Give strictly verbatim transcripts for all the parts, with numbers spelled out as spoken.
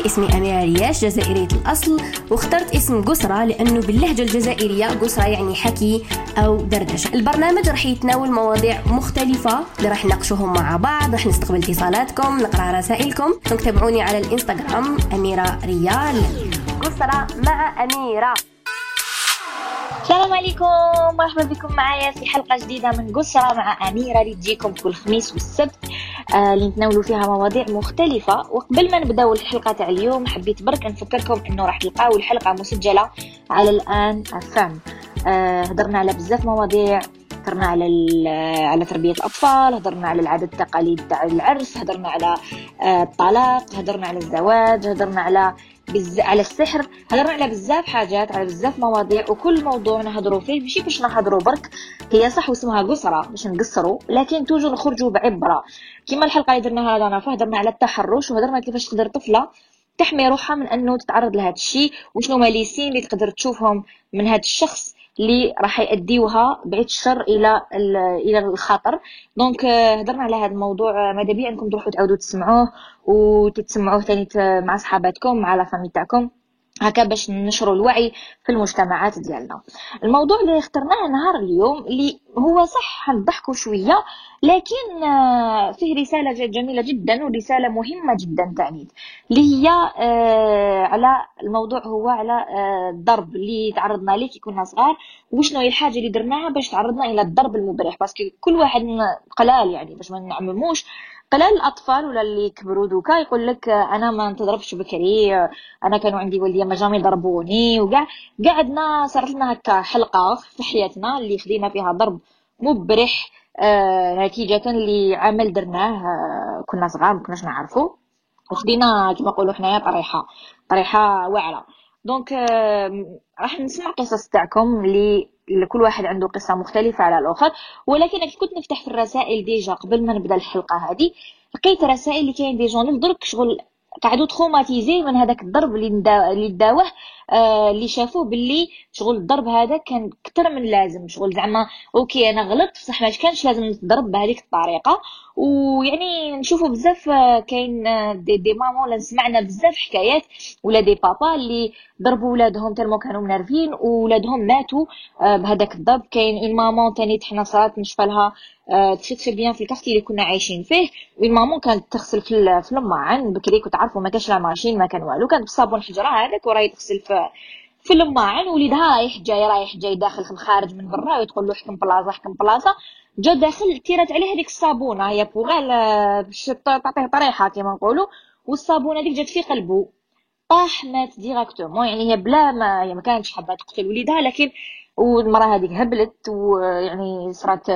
اسمي أميرة رياش، جزائرية الأصل، واخترت اسم قسرة لأنه باللهجة الجزائرية قسرة يعني حكي أو دردشة. البرنامج رح يتناول مواضيع مختلفة اللي رح نناقشوهم مع بعض، رح نستقبل اتصالاتكم، نقرأ رسائلكم. تابعوني على الإنستغرام أميرة ريال. قسرة مع أميرة. السلام عليكم، مرحبا بكم معايا في حلقة جديدة من قسرة مع أميرة اللي تجيكم كل خميس والسبت، آه اللي نتناولوا فيها مواضيع مختلفة. وقبل ما نبداو الحلقة تاع اليوم حبيت برك نفكركم انه راح تلقاو الحلقة مسجلة على الآن أفهم. آه هضرنا على بزاف مواضيع، هضرنا على على تربية الأطفال، هضرنا على العادات التقاليد تاع العرس، هضرنا على آه الطلاق، هضرنا على الزواج، هضرنا على بز... على السحر، هضرنا على بزاف حاجات، على بزاف مواضيع. وكل موضوع نهضروا فيه ماشي باش نهضروا برك، هي صح واسمها قسرة باش نقصروا، لكن توجو نخرجوا بعبرة. كما الحلقة اللي درناها هذا فهضرنا على التحرش، وهضرنا كيفاش تقدر طفلة تحمي روحها من انه تتعرض لهذا الشيء، وشنو هما لي سين اللي تقدر تشوفهم من هذا الشخص اللي راح يؤديوها بعيد الشر الى الى الخطر. دونك هضرنا على هذا الموضوع، ماذا بيا انكم تروحوا تعاودوا تسمعوه وتتسمعوه ثاني مع صحاباتكم مع لا فامي تاعكم، هكا باش ننشروا الوعي في المجتمعات ديالنا. الموضوع اللي اخترناه نهار اليوم اللي هو صح نضحكوا شويه، لكن فيه رساله جميله جدا ورساله مهمه جدا تعني، اللي هي على الموضوع هو على الضرب اللي تعرضنا ليه كي كنا صغار، وشنو هي الحاجه اللي درناها باش تعرضنا الى الضرب المبرح. باسكو كل واحد قلال يعني باش ما نعمموش، قلال الاطفال ولا اللي كبروا دوكا يقول لك انا ما نتضربش بكري، انا كانوا عندي والديا ما جامي ضربوني، وكاع قعدنا صارت لنا هكا حلقه في حياتنا اللي خدينا فيها ضرب مبرح آه نتيجه لعمل درناه آه كنا صغار ما كناش نعرفوا، وخدينا كما نقولوا حنايا طريحه طريحه واعره. دونك آه راح نسمع قصص تاعكم اللي كل واحد عنده قصه مختلفه على الاخر. ولكن كي كنت نفتح في الرسائل ديجا قبل ما نبدا الحلقه هذه، لقيت رسائل اللي كاين دي جون درك شغل قعدوا تروماتيزي من هذاك الضرب اللي ندا... اللي داوه آه اللي شافوه باللي شغل الضرب هذا كان اكثر من لازم. شغل زعما اوكي انا غلطت صح، ما كانش لازم نتضرب بهذيك الطريقه. ويعني نشوفوا بزاف كاين دي, دي مامون ولا سمعنا بزاف حكايات ولا دي بابا اللي ضربوا ولادهم تالمو كانوا منرفين وولادهم ماتوا آه بهذاك الضرب. كاين اون مامون تاني حنا صارت نشفى لها تري تري بيان في الكارتي اللي كنا عايشين فيه، والمامون كانت تغسل في في الماعن بكري، كنت عارفوا ما كانش لا ماشين ما كان والو، كانت بالصابون حجره هذاك وراهي تغسل في في الماعن، وليدها رايح جاي رايح جاي داخل في الخارج من برا وتقول له حكم بلاصه حكم بلاصه، جا داخل تيرات عليه هذيك الصابونه هي بوغال باش تعطيه طريحه كما نقولوا، والصابونه هذيك جات في قلبه طاح مات ديراكتومون. يعني هي بلا ما هي ما كانتش حابه تقتل وليدها، لكن والمراه هذيك هبلت ويعني صارت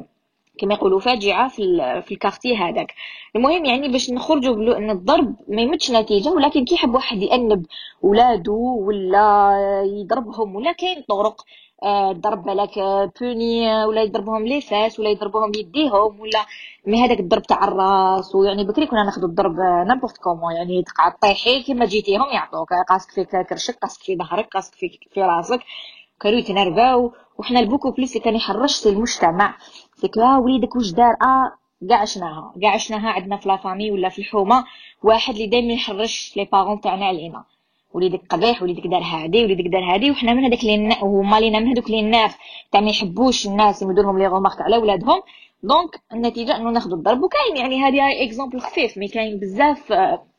كما يقولوا فاجعه في في الكارتي هذاك. المهم يعني باش نخرجوا بلو ان الضرب ما يمدش نتيجه، ولكن كي يحب واحد يأنب ولاده ولا يضربهم ولا كاين طرق الضرب بالك بوني، ولا يضربهم لي فاس ولا يضربهم يديهم ولا مي هذاك الضرب تاع الراس. ويعني بكري كنا ناخذ الضرب نابورت كومون، يعني تقعد طيحي كيما جيتيهم يعطوك قاسك في كرشك، قاسك في ظهرك، قاسك في في راسك، كانوا يتنرفاو. وحنا البوكو بليس اللي كان يحرش المجتمع فكرة وليدك واش دار اه كاع عشناها كاع عشناها عندنا في لافامي ولا في الحومه، واحد اللي دائما يحرش لي بارون تاعنا علينا، وليدك قبيح وليدك دار هادي وليدك دار هادي. وحنا من هذاك اللي هما لينا من هذوك اللي الناس تاع ما يحبوش الناس يمدوا لهم لي غومارك على اولادهم. دونك النتيجه انه ناخذوا الضرب. وكاين يعني هذه اكزامبل خفيف، مي كاين بزاف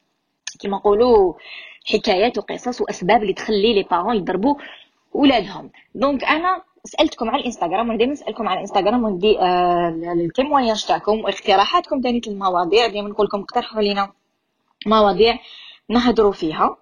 كيما نقولوا حكايات وقصص واسباب اللي تخلي لي بارون يضربوا ولادهم. دونك انا سالتكم على الانستغرام، وانا دائما نسالكم على الانستغرام وندي آه التيموياج تاعكم واقتراحاتكم ثاني المواضيع. دائما نقول لكم اقترحوا لنا مواضيع نهضروا فيها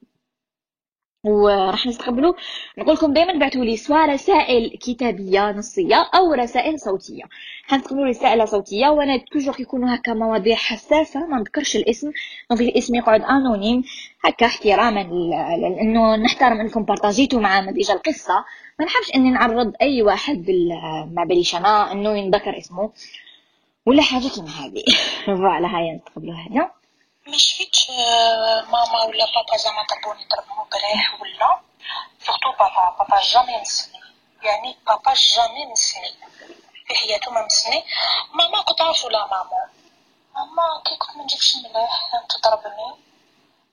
وراح نستقبلوا. نقول لكم دائما بعثوا لي سواء رسائل كتابيه نصيه او رسائل صوتيه. حنستقبلوا رسائل صوتيه، وانا توجور يكونوا هكا مواضيع حساسه ما نذكرش الاسم، دونك الاسم يقعد انونيم هكا احتراما لانه نحترم انكم بارطاجيتوا معنا ديجا القصه. ما نحبش اني نعرض اي واحد بال ما باليش انا انه ينذكر اسمه ولا حاجه كيما هذه. فوالا هيا نستقبلوا هذا. ما شفتش ماما ولا بابا زعما ضربوني ضربوا بريح ولا سورتو بابا بابا جامي مسني، يعني بابا جامي مسني في حياته ما مسني. ماما كنت عارفه لا ماما ماما كي كنت ما نجيبش مليح تضربني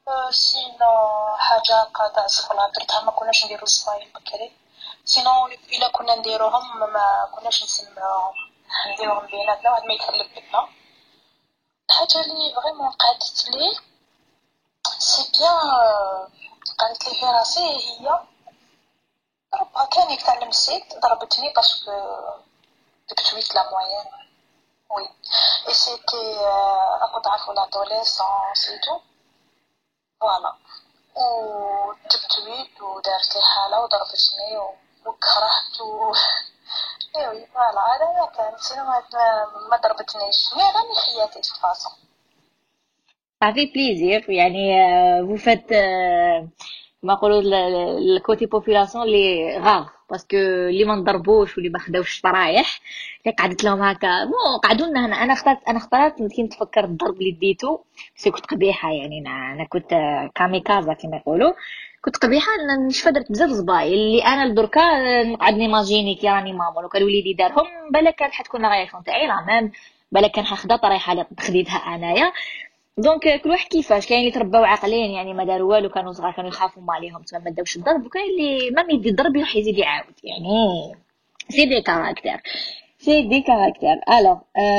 سينو حاجه قاطع صفر درتها ما كناش نديرو الصايم بكري. سينو الا كنا نديروهم ما كناش نسمعوهم، نديروهم بيناتنا واحد ما يتهلب بينا. الحاجه اللي فريمون قعدت لي سي بيان قالت لي في راسي هي ربها كان يتعلم السيد ضربتني باسكو دكتويت لا موين وي اي سيتي اكو ضعف ولا adolescence et tout فوالا وتبتويت ودارت لي حاله وضربتني وكرهت و ايوه فوالا هذا كان سينو ما ما ضربتنيش مي راني خياتي تفاصيل. Ça fait plaisir يعني euh, vous faites euh, ما نقولوا الكوتي بوبولاسيون اللي غاف باسكو اللي ما نضربوش واللي ما خداوش الشرايح اللي قعدت لهم هكا مو قعدوا لنا هنا. انا اخترت انا اخترت كنت نتفكر الضرب اللي ديتو بس كنت قبيحه يعني انا كنت كاميكازا كما يقولوا كنت قبيحه نشوف درت بزاف صباي اللي انا لدركا نقعد نيماجيني كي راني ماما لو كان وليدي دارهم بالك كانت حتكون رياكسيون تاعي لا ميم بالك كان حخدا طريحه اللي خديتها انايا. دونك كل واحد كيفاش كاين اللي ترباو عاقلين يعني ما داروا والو كانوا صغار كانوا يخافوا ما عليهم تما ما داوش الضرب وكاين اللي ما يدي الضرب يروح يزيد يعاود يعني سي دي كاركتير سي دي كاركتير. الوغ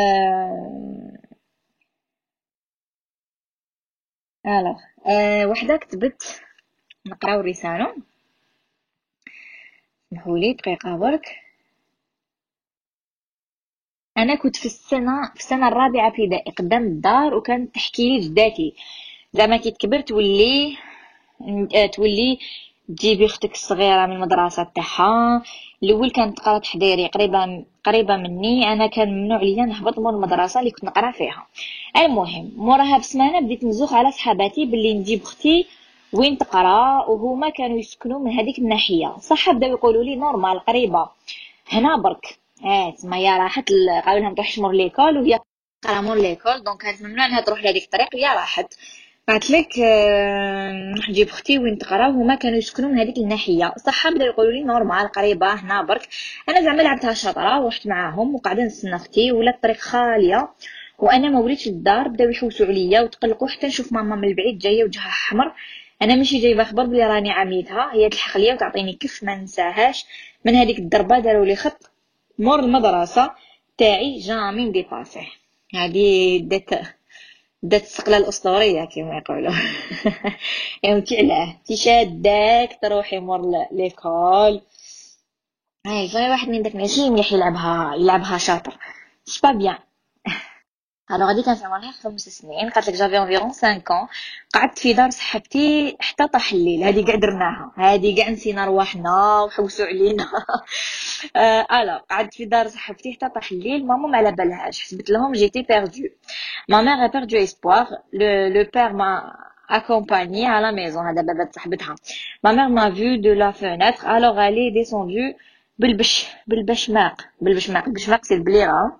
الوغ وحده كتبت نقراو رساله نحولي دقيقه برك. انا كنت في السنه في السنه الرابعه ابتدائي قدام الدار وكانت تحكي لي جداتي زعما كي تكبر تولي تولي تجيبي اختك الصغيره من المدرسه تاعها. الاول كانت تقرا تحضيري قريبه قريبه مني انا كان ممنوع ليا نهبط من المدرسه اللي كنت نقرا فيها. المهم موراها بسمانه بديت نزوخ على صحاباتي باللي نجيب اختي وين تقرا وهما كانوا يسكنوا من هذيك الناحيه. صح بداو يقولوا لي نورمال قريبه هنا برك اه تما هي راحت قالوا لها تروح تشمر ليكول وهي قرا مور ليكول دونك كانت ممنوع انها تروح لهذيك الطريق هي راحت. قالت لك نروح نجيب اختي وين تقرا وهما كانوا يسكنوا من هذيك الناحيه. صح بداو يقولوا لي نورمال قريبه هنا برك. انا زعما لعبتها شاطره ورحت معاهم وقاعده نستنى اختي ولا الطريق خاليه وانا ما وليتش للدار. بداو يحوسوا عليا وتقلقوا حتى نشوف ماما من البعيد جايه وجهها احمر. انا ماشي جايبه خبر بلي راني عميتها هي تلحق ليا وتعطيني كف ما ننساهاش. من هذيك الضربه داروا لي خط مور المدرسه تاعي جامي نديباسيه. هذه دات دات السقله الاسطوريه كما يقولوا يعني علاه تي شاداك تروحي مور ليكول. هاي فاي واحد من داك ماشي مليح يلعبها يلعبها شاطر سي با بيان. الوغ غادي كان في عمرها خمس سنين قالت لك جافي انفيرون خمسة ans قعدت في دار صاحبتي حتى طاح الليل. هذه كاع درناها هذه كاع نسينا رواحنا وحوسوا علينا الوغ قعدت في دار صاحبتي حتى طاح الليل. ماما ما على بالهاش حسبت لهم جيتي بيردو. ما مير a perdu espoir. le le père m'a accompagnée à la maison. هذا بابا صاحبتها. ma mère m'a vu de la fenêtre alors elle est descendue بالبش بالبشماق بالبشماق بالبشماق سي البليره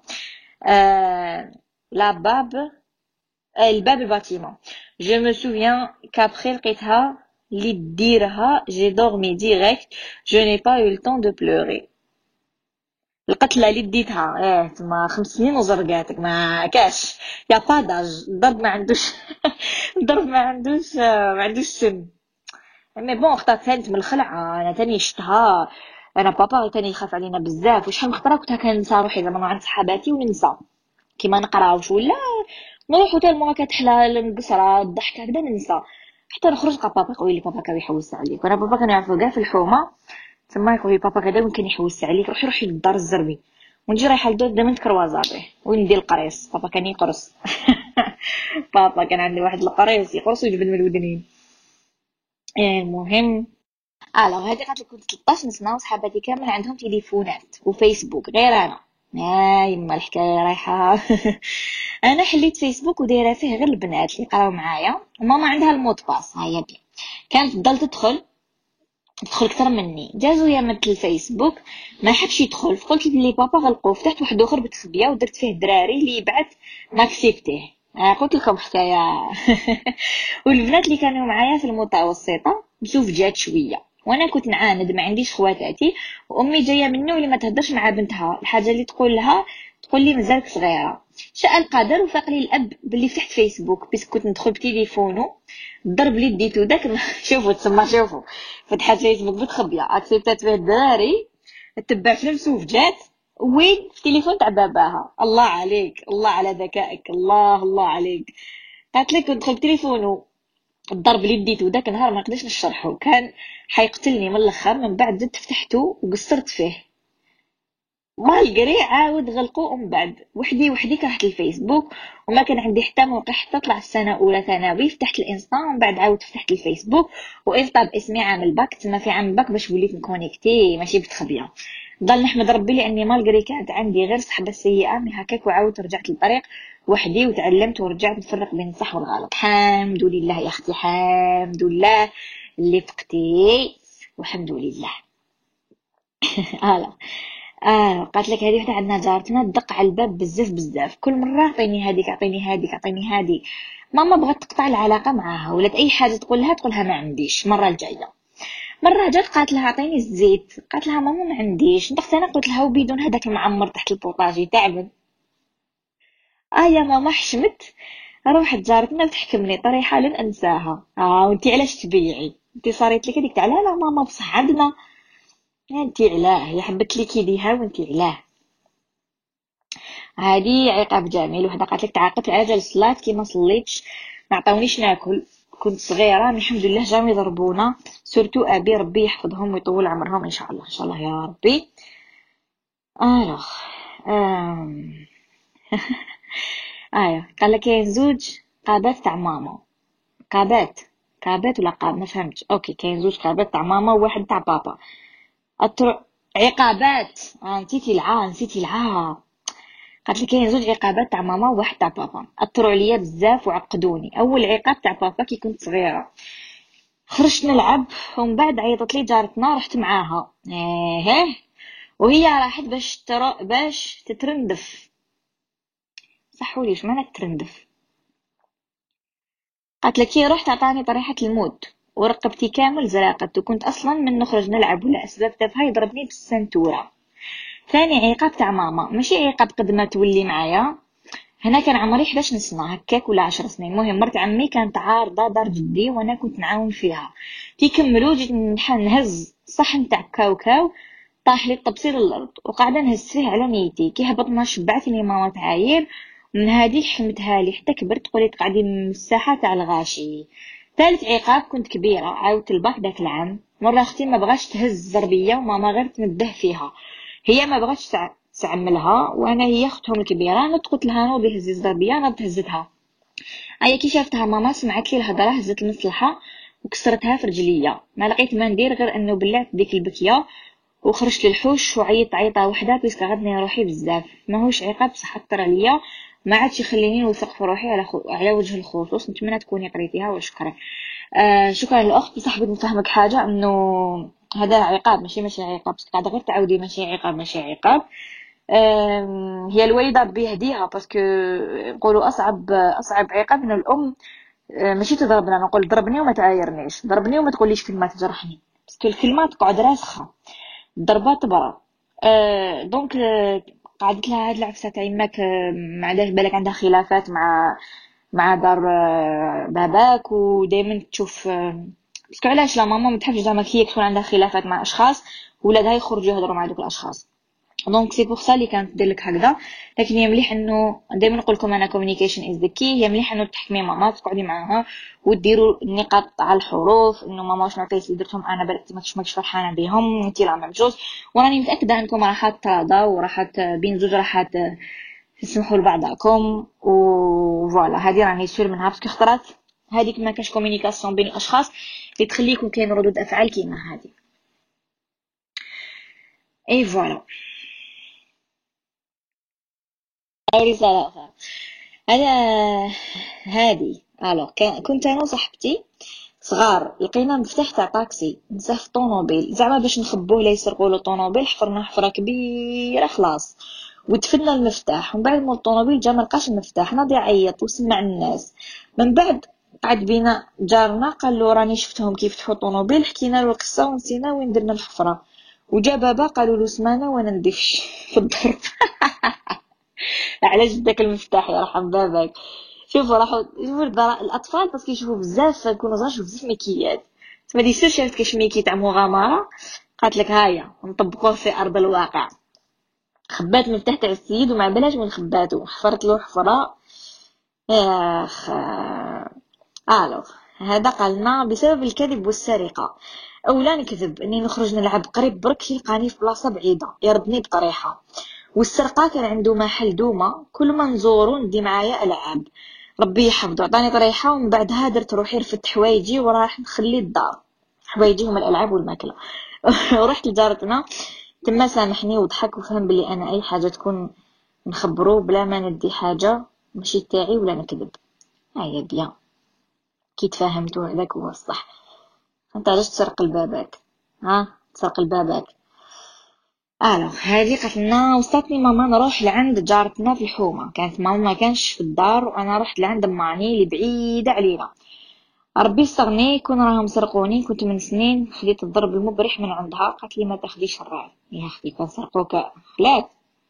la bab الباب الباتيمون. je me souviens qu'après لقيتها اللي ديرها j'ai dormi direct je n'ai pas eu le temps de pleurer. القتله اللي ديتها اه تما خمس سنين وزرقاتك ما كاش يا باداج الضرب ما عندوش الضرب ما عندوش ما عندوش سن. مي بون اختار ثاني من الخلعه انا ثاني شفتها انا بابا ثاني يخاف علينا بزاف وشحال من خطره كنت كنسى روحي زعما عند صحاباتي وننسى كيما نقراوش ولا نروحو حتى المرا كتحلى القصره الضحك هكذا ننسى حتى نخرج لقى بابا يقول لي بابا كان يحوس عليك. وانا بابا كان يعرفوا كاع في الحومه تما يقول لي بابا غدا وين كان يحوس عليك روحي روحي للدار الزربي ونجي رايحه للدار دائما كروازابي وين ندير القريص. بابا كان يقرص بابا كان عندي واحد القريص يقرص ويجبد من الودنين. المهم الوغ هذه قالت لك كنت ثلاثطاش سنه وصحاباتي كامل عندهم تليفونات وفيسبوك غير انا. ها يما الحكايه رايحه انا حليت فيسبوك ودايره فيه غير البنات اللي قراو معايا وماما عندها المود باس. ها هي بيان كانت تضل تدخل تدخل اكثر مني. جازو يامت الفيسبوك ما حبش يدخل قلت لي بابا غلقوه فتحت واحد اخر بتخبيه ودرت فيه دراري اللي يبعث ماكسيبتيه. قلت لكم حكايه والبنات اللي كانوا معايا في المتوسطه مسوفجات شويه وانا كنت نعاند ما عنديش خواتاتي وامي جايه منه اللي ما تهدرش مع بنتها الحاجه اللي تقول لها تقول لي مازالك صغيره شاء القدر وفاق لي الاب باللي فتحت فيسبوك، بس كنت ندخل بتليفونه الضرب اللي ديتو داك. شوفوا تسمى، شوفوا فتحت فيسبوك بتخبيه، اكسبتات فيه الدراري، تبع فلوس وفجات وين في تليفون تاع باباها. الله عليك، الله على ذكائك، الله الله عليك. قالت لك ندخل بتليفونه الضرب اللي ديتو داك نهار ما نقدرش نشرحه، كان حيقتلني من الاخر. من بعد زدت فتحته وقصرت فيه مالقري عاود غلقوه. من بعد وحدي وحدي كرهت الفيسبوك وما كان عندي حتى موقع حتى طلع السنه اولى ثانوي. فتحت الانستا ومن بعد عاود فتحت الفيسبوك، وانستا باسمي عامل باك، تما في عامل باك باش وليت نكونيكتي ماشي بتخبيه. ضل نحمد ربي لاني مالقري كانت عندي غير صحبه سيئه مي هكاك، وعاودت رجعت للطريق وحدي وتعلمت ورجعت نفرق بين الصح والغلط. الحمد لله يا اختي، الحمد لله اللي فقتي، والحمد لله. هلا اه قالت لك هذه وحده عندنا جارتنا تدق على الباب بزاف بزاف، كل مره عطيني هذيك عطيني هذيك عطيني هذه. ماما بغات تقطع العلاقه معاها، ولات اي حاجه تقولها تقولها ما عنديش. مره الجايه مره جات قالت لها عطيني الزيت، قالت لها ماما ما عنديش. ندخت انا قلت لها وبدون هذاك المعمر تحت البوطاجي تعبت. اه يا ماما حشمت، روحت جارتنا وتحكمني طريحه لن انساها. اه وانتي علاش تبيعي؟ انتي صاريت لك هذيك تاع لا لا ماما بصح عندنا. انتي علاه هي حبت لك يديها وانتي علاه. هذه عقاب جميل. وحده قالت لك تعاقبت على جال الصلاه كي ما صليتش ما عطاونيش ناكل، كنت صغيره. الحمد لله جامي ضربونا، سورتو ابي ربي يحفظهم ويطول عمرهم ان شاء الله ان شاء الله يا ربي. الوغ أم... ايوا قال لك كاين زوج قابات تاع ماما. قابات قابات ولا قاب ما فهمتش. اوكي كاين زوج قابات تاع ماما وواحد تاع بابا. أطر... عقابات آه نسيتي العا نسيتي العا قالت لي كاين زوج عقابات تاع ماما وواحد تاع بابا، اثروا عليا بزاف وعقدوني. اول عقاب تاع بابا كي كنت صغيره، خرجت نلعب ومن بعد عيطت لي جارتنا رحت معاها ايه وهي راحت باش ترى باش تترندف. صحوا لي واش معنى ترندف؟ قالت لك كي رحت عطاني طريحه الموت ورقبتي كامل زرقت، وكنت اصلا من نخرج نلعب ولا اسباب تافهه يضربني بالسنتوره. ثاني عقاب تاع ماما، ماشي عقاب قد ما تولي معايا، هنا كان عمري إحدى عشر سنه هكاك ولا عشر سنين. المهم مرت عمي كانت عارضه دار جدي وانا كنت نعاون فيها. كي كملوا جيت نهز صحن تاع كاوكاو طاح لي الطبسيل الارض وقاعده نهز فيه على نيتي. كي هبطنا شبعتني ماما تعاير، من هذه حمتها لي حتى كبرت تقولي تقعدي من الساحه تاع الغاشي. ثالث عقاب كنت كبيره عاودت الباك داك العام. مره اختي ما بغاش تهز ضربيه وماما غير تنده فيها، هي ما بغاتش تعملها وانا هي اختهم الكبيره نط قلت لها نوضي هزي الضربيه نط هزتها. ايا كي شافتها ماما سمعت لي الهضره هزت المصلحه وكسرتها في رجليا. ما لقيت ما ندير غير انه بلعت ديك البكيه وخرجت للحوش وعيطت عيطه وحده بيسك غدني روحي بزاف. ماهوش عقاب بصح اثر عليا ما عادش يخليني نوثق في روحي على خو... على وجه الخصوص. نتمنى تكوني قريتيها وشكرا. آه شكرا للاخت. بصح بغيت نفهمك حاجه انه هذا عقاب ماشي ماشي عقاب، بس قاعده غير تعاودي ماشي عقاب ماشي عقاب. هي الوالده بيهديها باسكو نقولوا اصعب اصعب عقاب من الام ماشي تضربنا. نقول ضربني وما تعايرنيش، ضربني وما تقوليش كلمه تجرحني، باسكو الكلمه تقعد راسخه، الضربه تبرى. أه دونك قعدت لها هاد العفسه تاع يماك ما عندهاش بالك عندها خلافات مع مع دار باباك ودائما تشوف. باسكو علاش لا ماما ما تحبش زعما كي تكون عندها خلافات مع اشخاص ولادها يخرجوا يهضروا مع دوك الاشخاص. دونك سي بوغ سا لي كانت دير لك هكذا. لكن هي مليح انه دائما نقول لكم انا كومونيكيشن از ذا كي. هي مليح انه تحكمي ماما تقعدي معاها وديروا النقاط على الحروف، انه ماما واش نعطيك اللي درتهم انا بالك ما ماكش فرحانه بهم انت لا ميم جوز. وراني متاكده انكم راح تراضوا وراح بين زوج راح تسمحوا لبعضكم وفوالا. هذه راني سير منها باسكو خطرات هذيك ما كاش كومونيكاسيون بين الاشخاص اللي تخليكم كاين ردود افعال كيما هذه. اي فوالا رسالة أخرى. أنا هذه الو كنت أنا وصاحبتي صغار لقينا مفتاح تاع طاكسي نساه في طونوبيل، زعما باش نخبوه لا يسرقوا له طونوبيل. حفرنا حفرة كبيرة خلاص ودفنا المفتاح. ومن بعد مول الطونوبيل جا ملقاش المفتاح، ناضي يعيط وسمع الناس. من بعد قعد بينا جارنا قال له راني شفتهم كيف فتحوا طونوبيل، حكينا له القصة ونسينا وين درنا الحفرة. وجا بابا قالوا له سمانة وانا ندفش في الضرب. على جدك المفتاح يرحم بابك. شوفوا راحوا شوفوا البرا- الاطفال باسكو يشوفوا بزاف كونوا صغار يشوفوا بزاف ميكيات. تما دي سير شافت كاش ميكي تاع مغامره، قالت لك هيا نطبقوه في ارض الواقع. خبات المفتاح تاع السيد وما بلاش من خباتو، حفرت له حفره. اخ الو هذا قالنا بسبب الكذب والسرقه. اولا نكذب اني نخرج نلعب قريب برك يلقاني في بلاصه بعيده يردني بطريحه. والسرقه كان عنده محل دومه كل ما نزورو ندي معايا العاب. ربي يحفظه عطاني طريحه ومن بعدها درت روحي رفدت حوايجي وراح نخلي الدار. حوايجي هما الالعاب والماكله. ورحت لجارتنا تما سامحني وضحك وفهم بلي انا اي حاجه تكون نخبرو بلا ما ندي حاجه ماشي تاعي ولا نكذب. هيا بيان كي تفاهمتو هذاك هو الصح. انت علاش تسرق لباباك؟ ها تسرق لباباك. الو هذه قالت لنا وصلتني ماما نروح لعند جارتنا في الحومه. كانت ماما ما كانش في الدار وانا رحت لعند ماني اللي بعيده علينا. ربي يستغني كون راهم سرقوني. كنت من سنين خديت الضرب المبرح من عندها. قالت لي ما تاخديش الراي يا اختي كان سرقوك خلاك.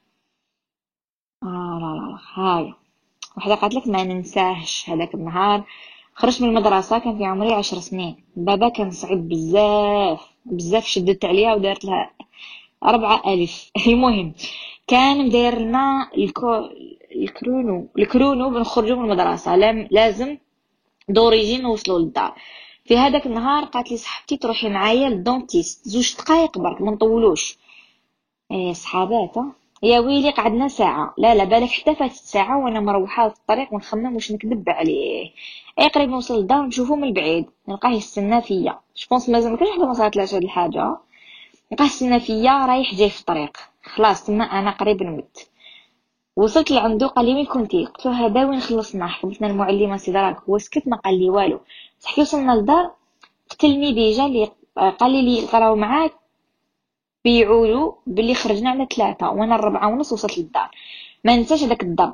آه لا لا لا هاي وحده قالت لك ما ننساهش هذاك النهار. خرجت من المدرسه كان في عمري عشر سنين. بابا كان صعيب بزاف بزاف. شدت عليها ودارت لها أربعة ألف. المهم كان مداير لنا الكو... الكرونو الكرونو بنخرجوا من المدرسه لام لازم دوريجي نوصلوا للدار. في هذاك النهار قالت لي صاحبتي تروحي معايا للدونتيست زوج دقائق برك ما نطولوش. ايه صحابات يا ويلي قعدنا ساعه. لا لا بالك حتى فاتت ساعه وانا مروحه في الطريق ونخمم واش نكذب عليه. اي قريب نوصل للدار نشوفه من بعيد نلقاه يستنى فيا. جوبونس مازال ما كانش حدا ما صارتلاش هاد الحاجه. نلقاه يستنى فيا رايح جاي في الطريق. خلاص تما انا قريب نمت. وصلت لعندو قال لي وين كنتي؟ قلت له هذا وين خلصنا حكمتنا المعلمه سي دراك. هو سكت ما قال لي والو. صح كي وصلنا للدار قتلني بيجا اللي قال لي لي قراو معاك بيعولوا باللي خرجنا على ثلاثة وانا الربعة ونص وصلت للدار. ما ننساش هذاك الضرب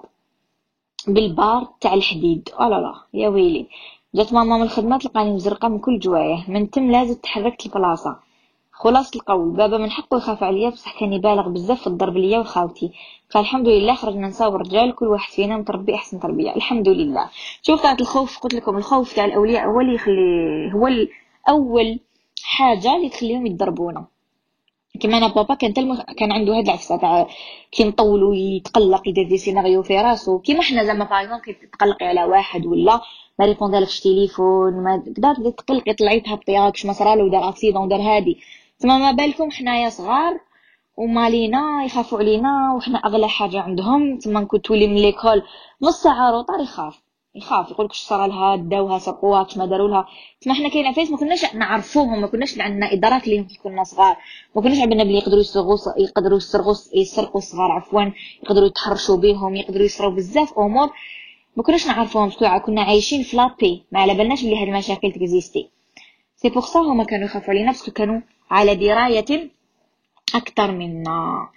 بالبار تاع الحديد. اه لا لا يا ويلي. جات ماما من الخدمه تلقاني مزرقه من كل جوايه. من تم لازم تحركت البلاصه. خلاص القول بابا من حقه يخاف عليا بصح كان يبالغ بزاف في الضرب ليا وخاوتي. قال الحمد لله خرجنا نساء ورجال كل واحد فينا متربي احسن تربيه الحمد لله. شوف طاعة الخوف قلت لكم الخوف تاع الاولياء هو اللي يخلي هو اول حاجه اللي تخليهم يتضربونا. كما انا بابا كان تلمخ كان عنده هاد العفسه تاع كي نطول ويتقلق يدير دي سيناريو في راسو كيما حنا زعما باغ كي تقلقي على واحد ولا ما ريبوندالكش تليفون ما تقدر تقلقي طلعي تهبطي هاكش ما صرالو دار اكسيدون دار هادي. تما ما بالكم حنايا صغار ومالينا يخافوا علينا وحنا اغلى حاجه عندهم. تما كنت تولي من ليكول نص ساعه روطار يخاف يخاف يقولك اش صرا لها داوها سرقوها كش ما داروا لها. تما حنا كاين عفايس ما كناش نعرفوهم ما كناش عندنا ادراك ليهم كي كنا صغار. ما كناش عندنا بلي يقدروا يسرقوا يقدروا يسرقوا يسرقوا الصغار عفوا يقدروا يتحرشوا بهم يقدروا يصراو بزاف امور ما كناش نعرفوهم. كنا عايشين في لابي ما على بالناش بلي هاد المشاكل تكزيستي. سي بوغ سا هما كانوا يخافوا علينا باسكو كانوا على درايه اكثر منا.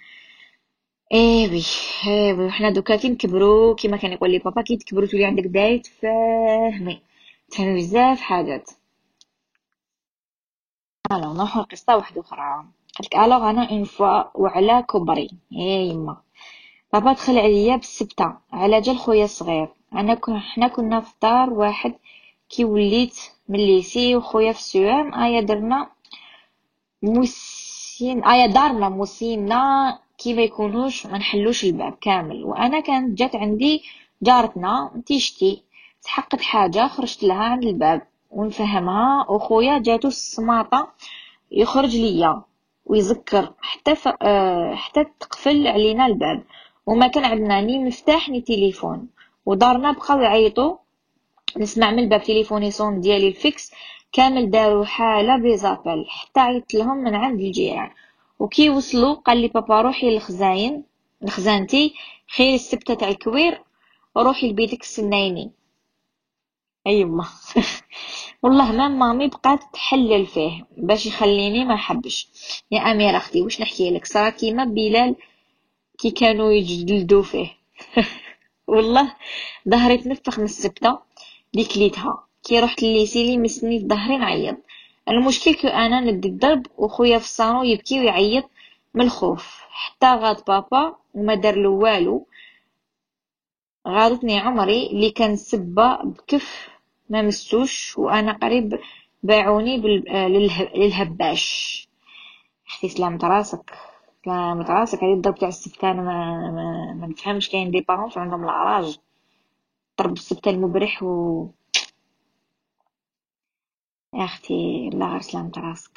ايوي ايوي وحنا دوكا كي نكبروا كيما كان يقول لي بابا كي تكبروا تولي عندك دايره تفهمي تفهمي بزاف حاجات. الو نروحو لقصه واحده اخرى. قالك الوغ انا اون فوا وعلى كبري يا يما بابا دخل عليا بالسبته على جال خويا الصغير. انا كنا حنا كنا في دار واحد كي وليت من ليسي وخويا في السوام ايا درنا موسين ايا دارنا موسينا كي ما يكونوش ما نحلوش الباب كامل. وانا كانت جات عندي جارتنا تيشتي تحقت حاجه خرجت لها عند الباب ونفهمها وخويا جاتو السماطه يخرج ليا ويذكر حتى ف... أه... حتى تقفل علينا الباب وما كان عندنا ني مفتاح ني تليفون. ودارنا بقاو يعيطوا نسمع من الباب تليفوني صون ديالي الفيكس كامل داروا حاله بيزابل حتى عيطت لهم من عند الجيران. وكي وصلوا قال لي بابا روحي للخزاين لخزانتي خير السبته تاع الكوير روحي لبيتك السنايني. ايما والله ما مامي بقات تحلل فيه باش يخليني ما حبش. يا اميره اختي واش نحكي لك صرا كيما بلال كي كانوا يجلدوا فيه. والله ظهري تنفخ من السبته ديك ليتها كي رحت لليسي لي مسني ظهري نعيط. المشكل كو انا ندي الضرب وخويا في الصالون يبكي ويعيط من الخوف حتى غاد بابا وما دار له والو. غالتني عمري اللي كان سبة بكف ما مستوش وانا قريب باعوني بال... آه، لله... للهباش. اختي سلامة راسك، سلامة راسك. هذه الضرب تاع السبتان ما ما, ما نفهمش. كاين دي بارونس عندهم العراج ضرب السبتان مبرح و يا اختي الله غير سلامة راسك.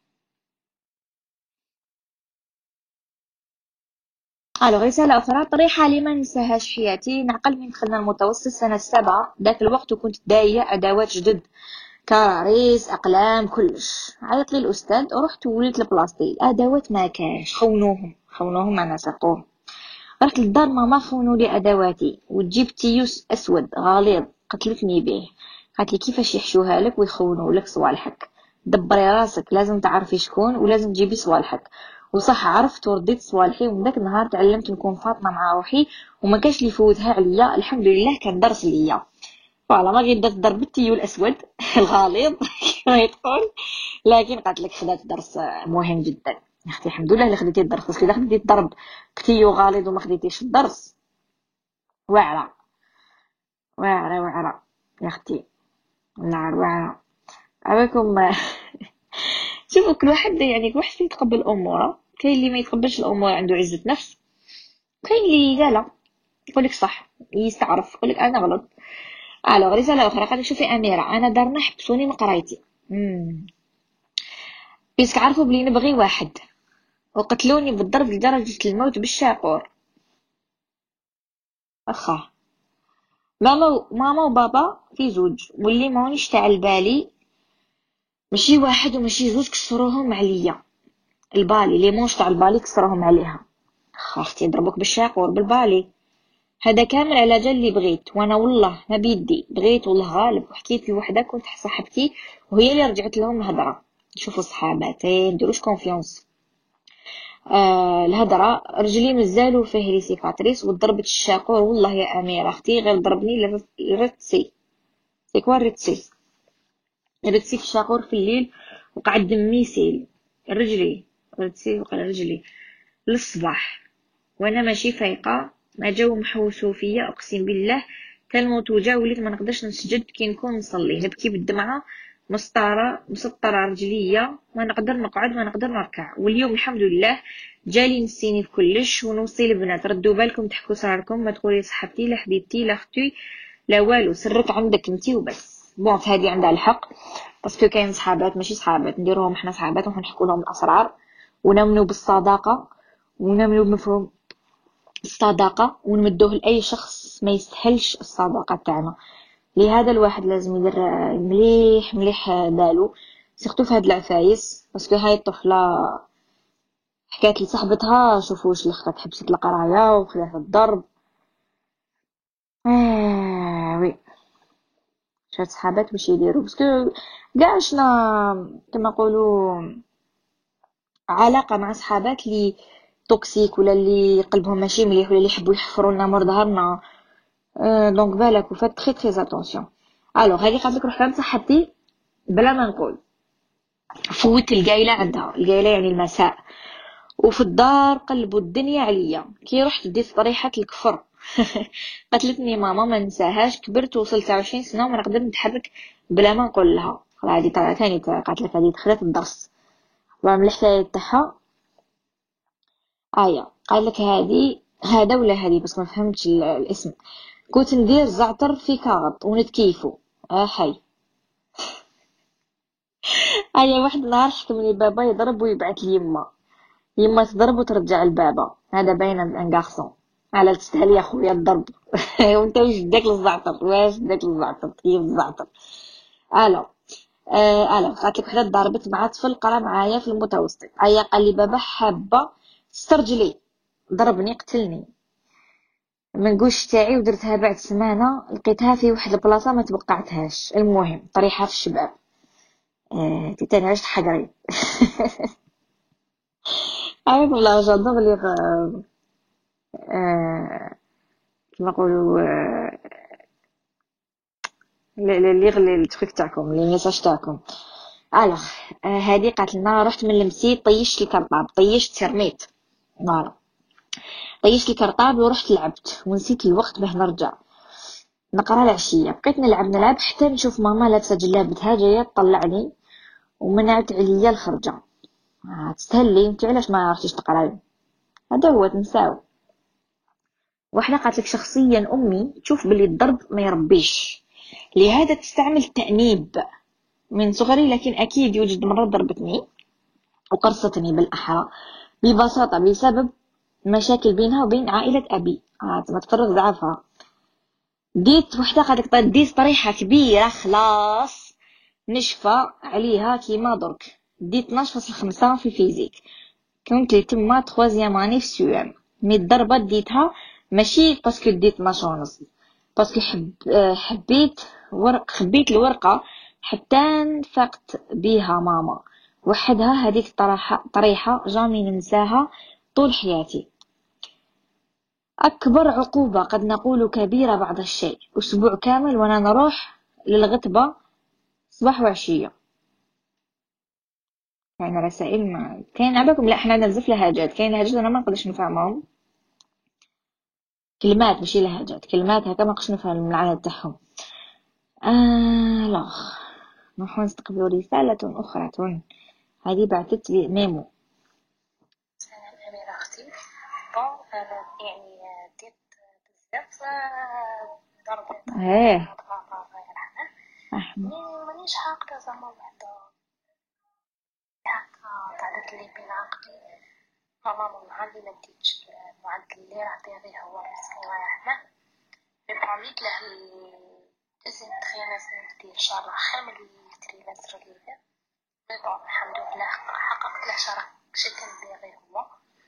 الو رسالة أخرى طريحة لي ما ننساهاش حياتي. نعقل من دخلنا المتوسط سنة السابعة ذاك الوقت وكنت داية أدوات جدد، كراريس أقلام كلش. عيط لي الأستاذ ورحت وليت لبلاصتي. الأدوات ما كاش، خونوهم خونوهم أنا سرقوهم. رحت للدار ماما خونوا لي أدواتي وتجيب تيوس أسود غليظ قتلتني به. قالت لي كيفاش يحشوها لك ويخونوا لك صوالحك؟ دبري راسك، لازم تعرفي شكون ولازم تجيبي صوالحك. وصح عرفت ورديت صوالحي، ومن داك النهار تعلمت نكون فاطمه مع روحي وما كاش اللي يفوتها عليا. الحمد لله كان درس ليا. فوالا ما غير درت ضرب التيو الاسود الغليظ كما يقول، لكن قالت لك خدات درس مهم جدا. يا اختي الحمد لله اللي خديتي الدرس، بس اذا خديتي الضرب بتيو غليظ وما خديتيش الدرس واعره واعره واعره يا اختي، النار واعره عليكم. شوفوا كل واحد يعني كل واحد يتقبل اموره. كاين اللي ما يتقبلش الامور عنده عزه نفس، كاين اللي لا لا يقول لك صح يستعرف يقول لك انا غلط. الو رساله اخرى قالت شوفي اميره انا دارنا حبسوني من قرايتي امم بيسك عرفوا بلي نبغي واحد وقتلوني بالضرب لدرجه الموت بالشاقور. اخا ماما ماما وبابا في زوج واللي ماونيش تاع البالي، ماشي واحد وماشي زوج كسروهم عليا. البالي لي مونش تاع البالي كسروهم عليها. اخا اختي يضربوك بالشاقور بالبالي. هذا كامل على جال اللي بغيت، وانا والله ما بيدي بغيت والله غالب. وحكيت لوحده كنت صاحبتي وهي اللي رجعت لهم الهضره. شوفوا صحابات نديروش كونفيونس. آه الهضره رجلي مزالوا فيه لي سيكاتريس وضربت الشاقور. والله يا اميره اختي غير ضربني لرتسي سيكوا رتسي رتسي في الشاقور في الليل وقعد دمي يسيل رجلي رتسي وقال رجلي للصباح وانا ماشي فايقه. ما جاو محوسو فيا اقسم بالله كالموت وجا. وليت ما نقدرش نسجد كي نكون نصلي نبكي بالدمعه مسطره مسطره رجليا ما نقدر نقعد ما نقدر نركع. واليوم الحمد لله جالي نسيني في كلش ونوصي البنات ردوا بالكم تحكوا صراركم ما تقولي صاحبتي لا حبيبتي لا اختي لا والو سرك عندك انتي وبس. بون هذه عندها الحق باسكو كاين صحابات ماشي صحابات نديروهم احنا صحابات ونحكوا لهم الاسرار ونامنوا بالصداقه ونامنوا بمفهوم الصداقة ونمدوه لأي شخص ما يستحلش الصداقة تاعنا. لهذا الواحد لازم يدير مليح مليح بالو سيرتو في هاد العفايس باسكو هاي الطفلة حكات لصاحبتها شوفوا واش اللي خدات حبست القرايه وخدات الضرب. اه وي شات صحابات باش يديروا باسكو كاع شنا كما نقولوا علاقه مع صحابات لي توكسيك ولا اللي قلبهم ماشي مليح ولا اللي يحبوا يحفروا لنا مور ظهرنا. أه دونك بالك وفات تري تري اتونسيون. الوغ هذه قالت لك روح عند صاحبتي بلا ما نقول فوت القايله عندها. القايله يعني المساء وفي الدار قلبوا الدنيا عليا. كي رحت ديت طريحه الكفر قتلتني ماما ما ننساهاش. كبرت وصلت تسعة وعشرين سنه وما نقدر نتحرك بلا ما نقول لها. هذه طلعت ثاني قالت لك هذه دخلت الدرس والحكايه تاعها ايا قال لك هذه هذا ولا هذه بس ما فهمتش الاسم. كنت ندير زعتر في كاغط ونتكيفو اه حي. ايا واحد النهار حكمني بابا يضرب ويبعث لي يما يما تضرب وترجع البابا. هذا باين ان غارسون على تستاهل يا خويا الضرب. وانت واش داك الزعتر واش داك الزعتر طيب الزعتر. الو آه الو قالت لك وحده ضربت مع طفل قرا معايا في المتوسط. ايا قال لي بابا حابه استرجلي ضربني قتلني من قوش تاعي ودرتها بعد سمانه لقيتها في واحد البلاصه ما تبقعتهاش. المهم طريحه في الشباب آه تاني عشت حقري. عارف والله جادور لي آه كما نقولوا آه اللي يغلي التخيك تاعكم لي ميساج تاعكم. الوغ هذه قالت لنا رحت من المسيد طيشت الكرطاب طيشت ترميت فوالا طيشت الكرطابل ورحت لعبت ونسيت الوقت باه نرجع نقرا العشيه. بقيت نلعب نلعب حتى نشوف ماما لابسه جلابتها جايه تطلعني ومنعت عليا الخرجه. آه تستهلي انت علاش ما عرفتيش تقراي؟ هذا هو تنساو. وحده قالت لك شخصيا امي تشوف باللي الضرب ما يربيش، لهذا تستعمل التأنيب من صغري، لكن اكيد يوجد مرة ضربتني وقرصتني بالاحرى ببساطه بسبب مشاكل بينها وبين عائله ابي. آه ما تفرغ زعفها. ديت وحده قالت لك ديت طريحه كبيره خلاص نشفى عليها كيما درك. ديت اثناش فاصلة خمسة في الفيزيك، كنت لي تما تخوازيام اني في سيام. مي الضربه ديتها ماشي باسكو ديت اثناش ونص، باسكو حب حبيت ورق خبيت الورقه حتى نفقت بيها ماما وحدها. هذيك الطريحه طريحه جامي ننساها طول حياتي. أكبر عقوبة قد نقول كبيرة بعض الشيء، أسبوع كامل وأنا نروح للغتبة صباح وعشية. يعني رسائل ما كاين عندكم؟ لا احنا نزف لهجات، كاين لهجات أنا ما نقدرش نفهمهم، كلمات ماشي لهجات، كلمات هكا ما نقدرش نفهم المعنى تاعهم. آه لا نروح نستقبل رسالة أخرى. هذه بعثت لي ميمو. سلام أميرة أختي. بون أنا يعني ديت بزاف ضربات ايه بابا الله يرحمه. أحمد مي مانيش عاقلة زعما وحدة هكا تعدت لي بين عقلي. ماما من نهار اللي ما ديتش المعدل اللي راه باغي هو مسكين الله يرحمه. مي بغاميت له لازم تخيانات ندير شهر خير من التريمستر اللي فات. مي بون الحمد لله حققت له شرح شي كان باغي هو.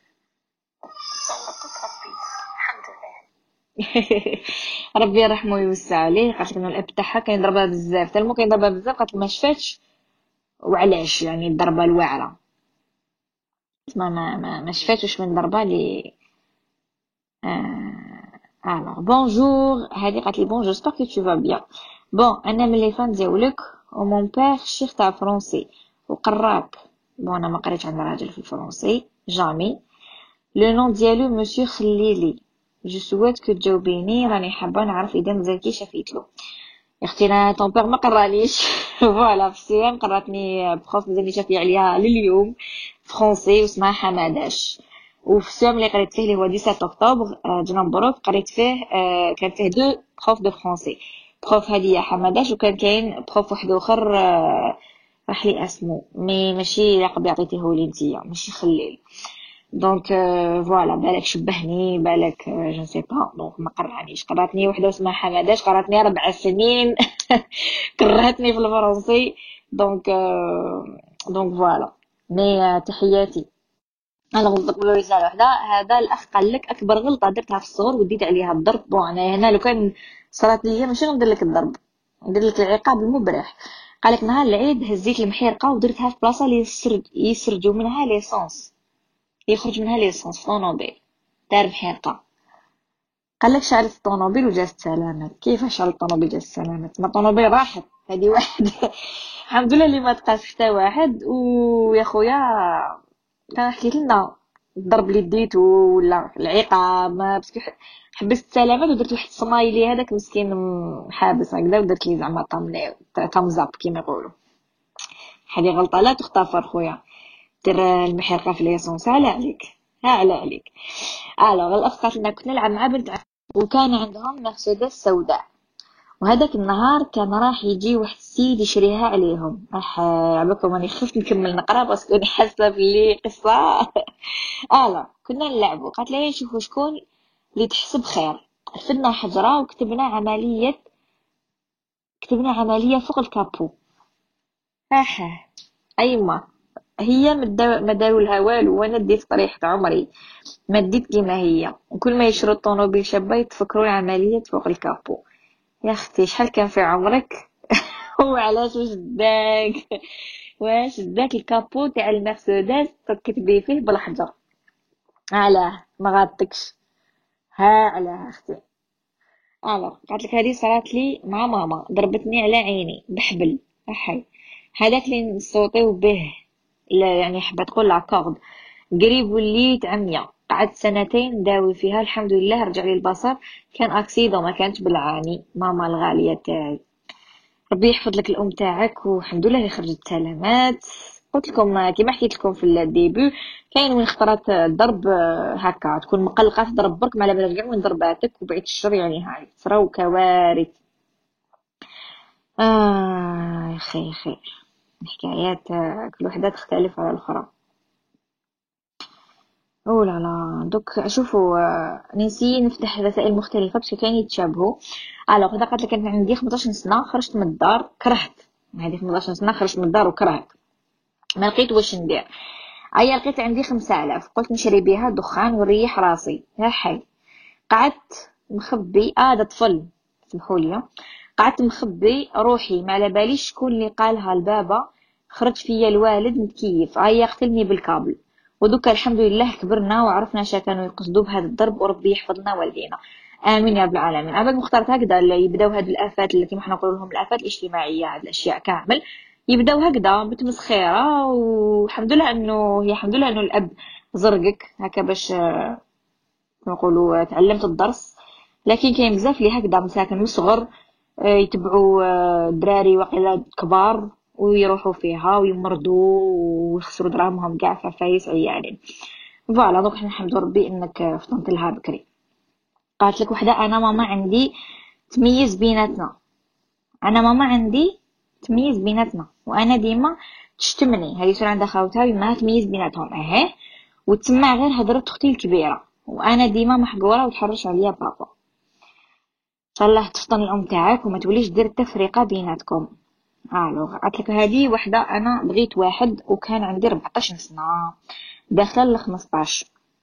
صوتت ربي الحمد لله. ربي يرحمه ويوسع عليه. قالت لك انه الاب تاعها كان يضربها بزاف، تالمو كان يضربها بزاف قالت ما شفاتش وعلاش يعني الضربه الواعره ما ما ما, ما شفاتش من ضربه لي. آه... alors bonjour هذه قالت لي bonjour j'espère que tu vas bien. bon انا من لي فان ديالك ومون بير شيخ تاع فرونسي وقراك. بون انا ما قريتش عند راجل في الفرنسي جامي. لو نون ديالو مسيو خليلي. جو سويت كو تجاوبيني راني حابه نعرف اذا مازال كي شفيتلو. يا اختي انا طون بير ما قراليش. فوالا في السيام قراتني بروف مازالني شافي عليها لليوم فرونسي واسمها حماداش. وفي السيام اللي قريت فيه اللي هو سبعة عشر اكتوبر جنا مبروك قريت فيه آه كان فيه دو بروف دو فرونسي. بروف هذه حماداش وكان كاين بروف واحد اخر آه راح لي اسمه مي ماشي لقب عطيتيه لي نتيا ماشي خليل. دونك فوالا بالك شبهني بالك جو سي با. دونك ما قرانيش. قراتني وحده اسمها حماداش قراتني ربع سنين كرهتني في الفرنسي. دونك دونك فوالا مي تحياتي. انا غلطت برساله واحده. هذا الاخ قال لك اكبر غلطه درتها في الصغر وديت عليها الضرب. بون انا هنا لو كان صارت لي ماشي غندير لك الضرب ندير لك العقاب المبرح. قال لك نهار العيد هزيت المحيرقه ودرتها في بلاصه اللي يسرجوا منها ليسونس يخرج منها ليسونس في طونوبيل دار محيرقه. قال لك شعلت الطونوبيل وجات سلامات. كيف شعلت الطونوبيل جات سلامات؟ ما الطونوبيل راحت هذه واحد. الحمد لله اللي ما تقاس حتى واحد. ويا خويا كان حكيت لنا الضرب اللي ديت ولا العقاب ما باسكو حبست سلامات ودرت واحد الصمايلي هذاك مسكين حابس هكذا ودرت لي زعما طاملي طامزاب كيما يقولوا. هذه غلطه لا تغتفر خويا. دير المحيرقه في ليسونس على عليك ها على عليك. الوغ الاخ قالت لنا كنت نلعب مع بنت وكان عندهم مرسيدس سوداء وهذاك النهار كان راح يجي واحد السيد يشريها عليهم. اح عباكم راني خفت نكمل نقرا باسكو راني حاسه بلي قصه. الوغ كنا نلعبوا. قالت لي شوفوا شكون اللي تحسب خير. رفدنا حجره وكتبنا عمليه كتبنا عمليه فوق الكابو. اح ايما هي ما داروا لها والو وانا ديت طريحه عمري ما ديت كيما هي. وكل ما يشرو الطونوبيل شابه يتفكروا العمليه فوق الكابو. يا اختي شحال كان في عمرك؟ وعلاش واش داك واش داك الكابو تاع المرسيدس تكتبي فيه بالحجر؟ علاه ما غاتكش ها علاه اختي. الوغ قالت لك هذه صارت لي مع ماما ضربتني على عيني بحبل احي هذاك اللي نصوتيو به لا يعني حبه تقول لاكورد قريب وليت عمية قعدت سنتين نداوي فيها، الحمد لله رجع لي البصر. كان اكسيدو، ما كانت بالعاني. ماما الغاليه تاعي، ربي يحفظ لك الام تاعك، والحمد لله هي خرجت سلامات. قلت لكم كيما حكيت لكم في الديبي، كاين وين خطرات الضرب هكا تكون مقلقه تضرب برك، ما على بالك كاع وين ضرباتك، وبعيد الشر يعني هاي تصراو كوارث. اه يا خي خير، الحكايات كل وحده تختلف على الاخرى. اوه لا لا، دوك شوفوا، آه، نسي نفتح رسائل مختلفة باش كاين يتشابهوا. الوغ اذا قالت لك كانت عندي خمسطاش سنة خرجت من الدار كرهت، هذه خمسطاش سنة خرجت من الدار وكرهت، ما لقيت واش ندير. ايا لقيت عندي خمسة آلاف، قلت نشري بها دخان ونريح راسي. يا حي، قعدت مخبي هذا آه طفل، سمحوا لي، قعدت مخبي روحي، ما على باليش شكون اللي قالها البابا. خرج فيا الوالد متكيف، هيا قتلني بالكابل. ودوكا الحمد لله كبرنا وعرفنا شا كانوا يقصدوا بهذا الضرب، وربي يحفظنا والدينا، امين يا رب العالمين. عبد مختارت هكذا اللي يبداو هاد الافات اللي كيما حنا نقولوا لهم الافات الاجتماعيه، هاد الاشياء كامل يبداو هكذا بتمسخيره. والحمد لله انه هي الحمد لله انه الاب زرقك هكا باش نقولوا تعلمت الدرس. لكن كاين بزاف اللي هكذا مساكن من الصغر يتبعوا دراري وقيلا كبار ويروحوا فيها ويمرضوا ويخسروا دراهمهم كاع في عفايس عيالين. فوالا دونك حنا نحمدوا ربي انك فطنت لها بكري. قالت لك وحده انا ماما عندي تميز بيناتنا، انا ماما عندي تميز بيناتنا وانا ديما تشتمني. هذه يصير عندها خاوتها وما تميز بيناتهم، اهي وتسمع غير هضره اختي الكبيره، وانا ديما محقوره وتحرش عليا بابا. ان شاء الله تفطن الام تاعك وما توليش دير التفرقه بيناتكم. الوغ قالت لك هذه وحده انا بغيت واحد وكان عندي أربعطاش سنه داخل ل خمسطاش.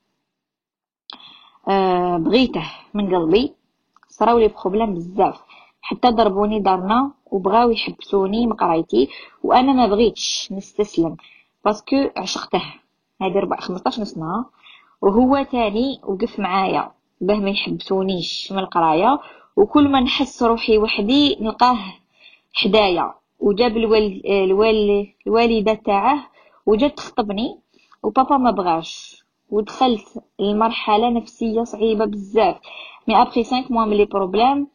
أه بغيته من قلبي، صراو لي بروبليم بزاف، حتى ضربوني دارنا وبغاو يحبسوني من قرايتي، وانا ما بغيتش نستسلم باسكو عشقته. هذه ربع خمسطاش سنه، وهو تاني وقف معايا باه ما يحبسونيش من القرايه، وكل ما نحس روحي وحدي نلقاه حدايا. وجاب الوالد الوالد الوالده تاعه وجات تخطبني، وبابا ما بغاش، ودخلت لمرحله نفسيه صعيبه بزاف. مي ابري خمسة موا من لي بروبليم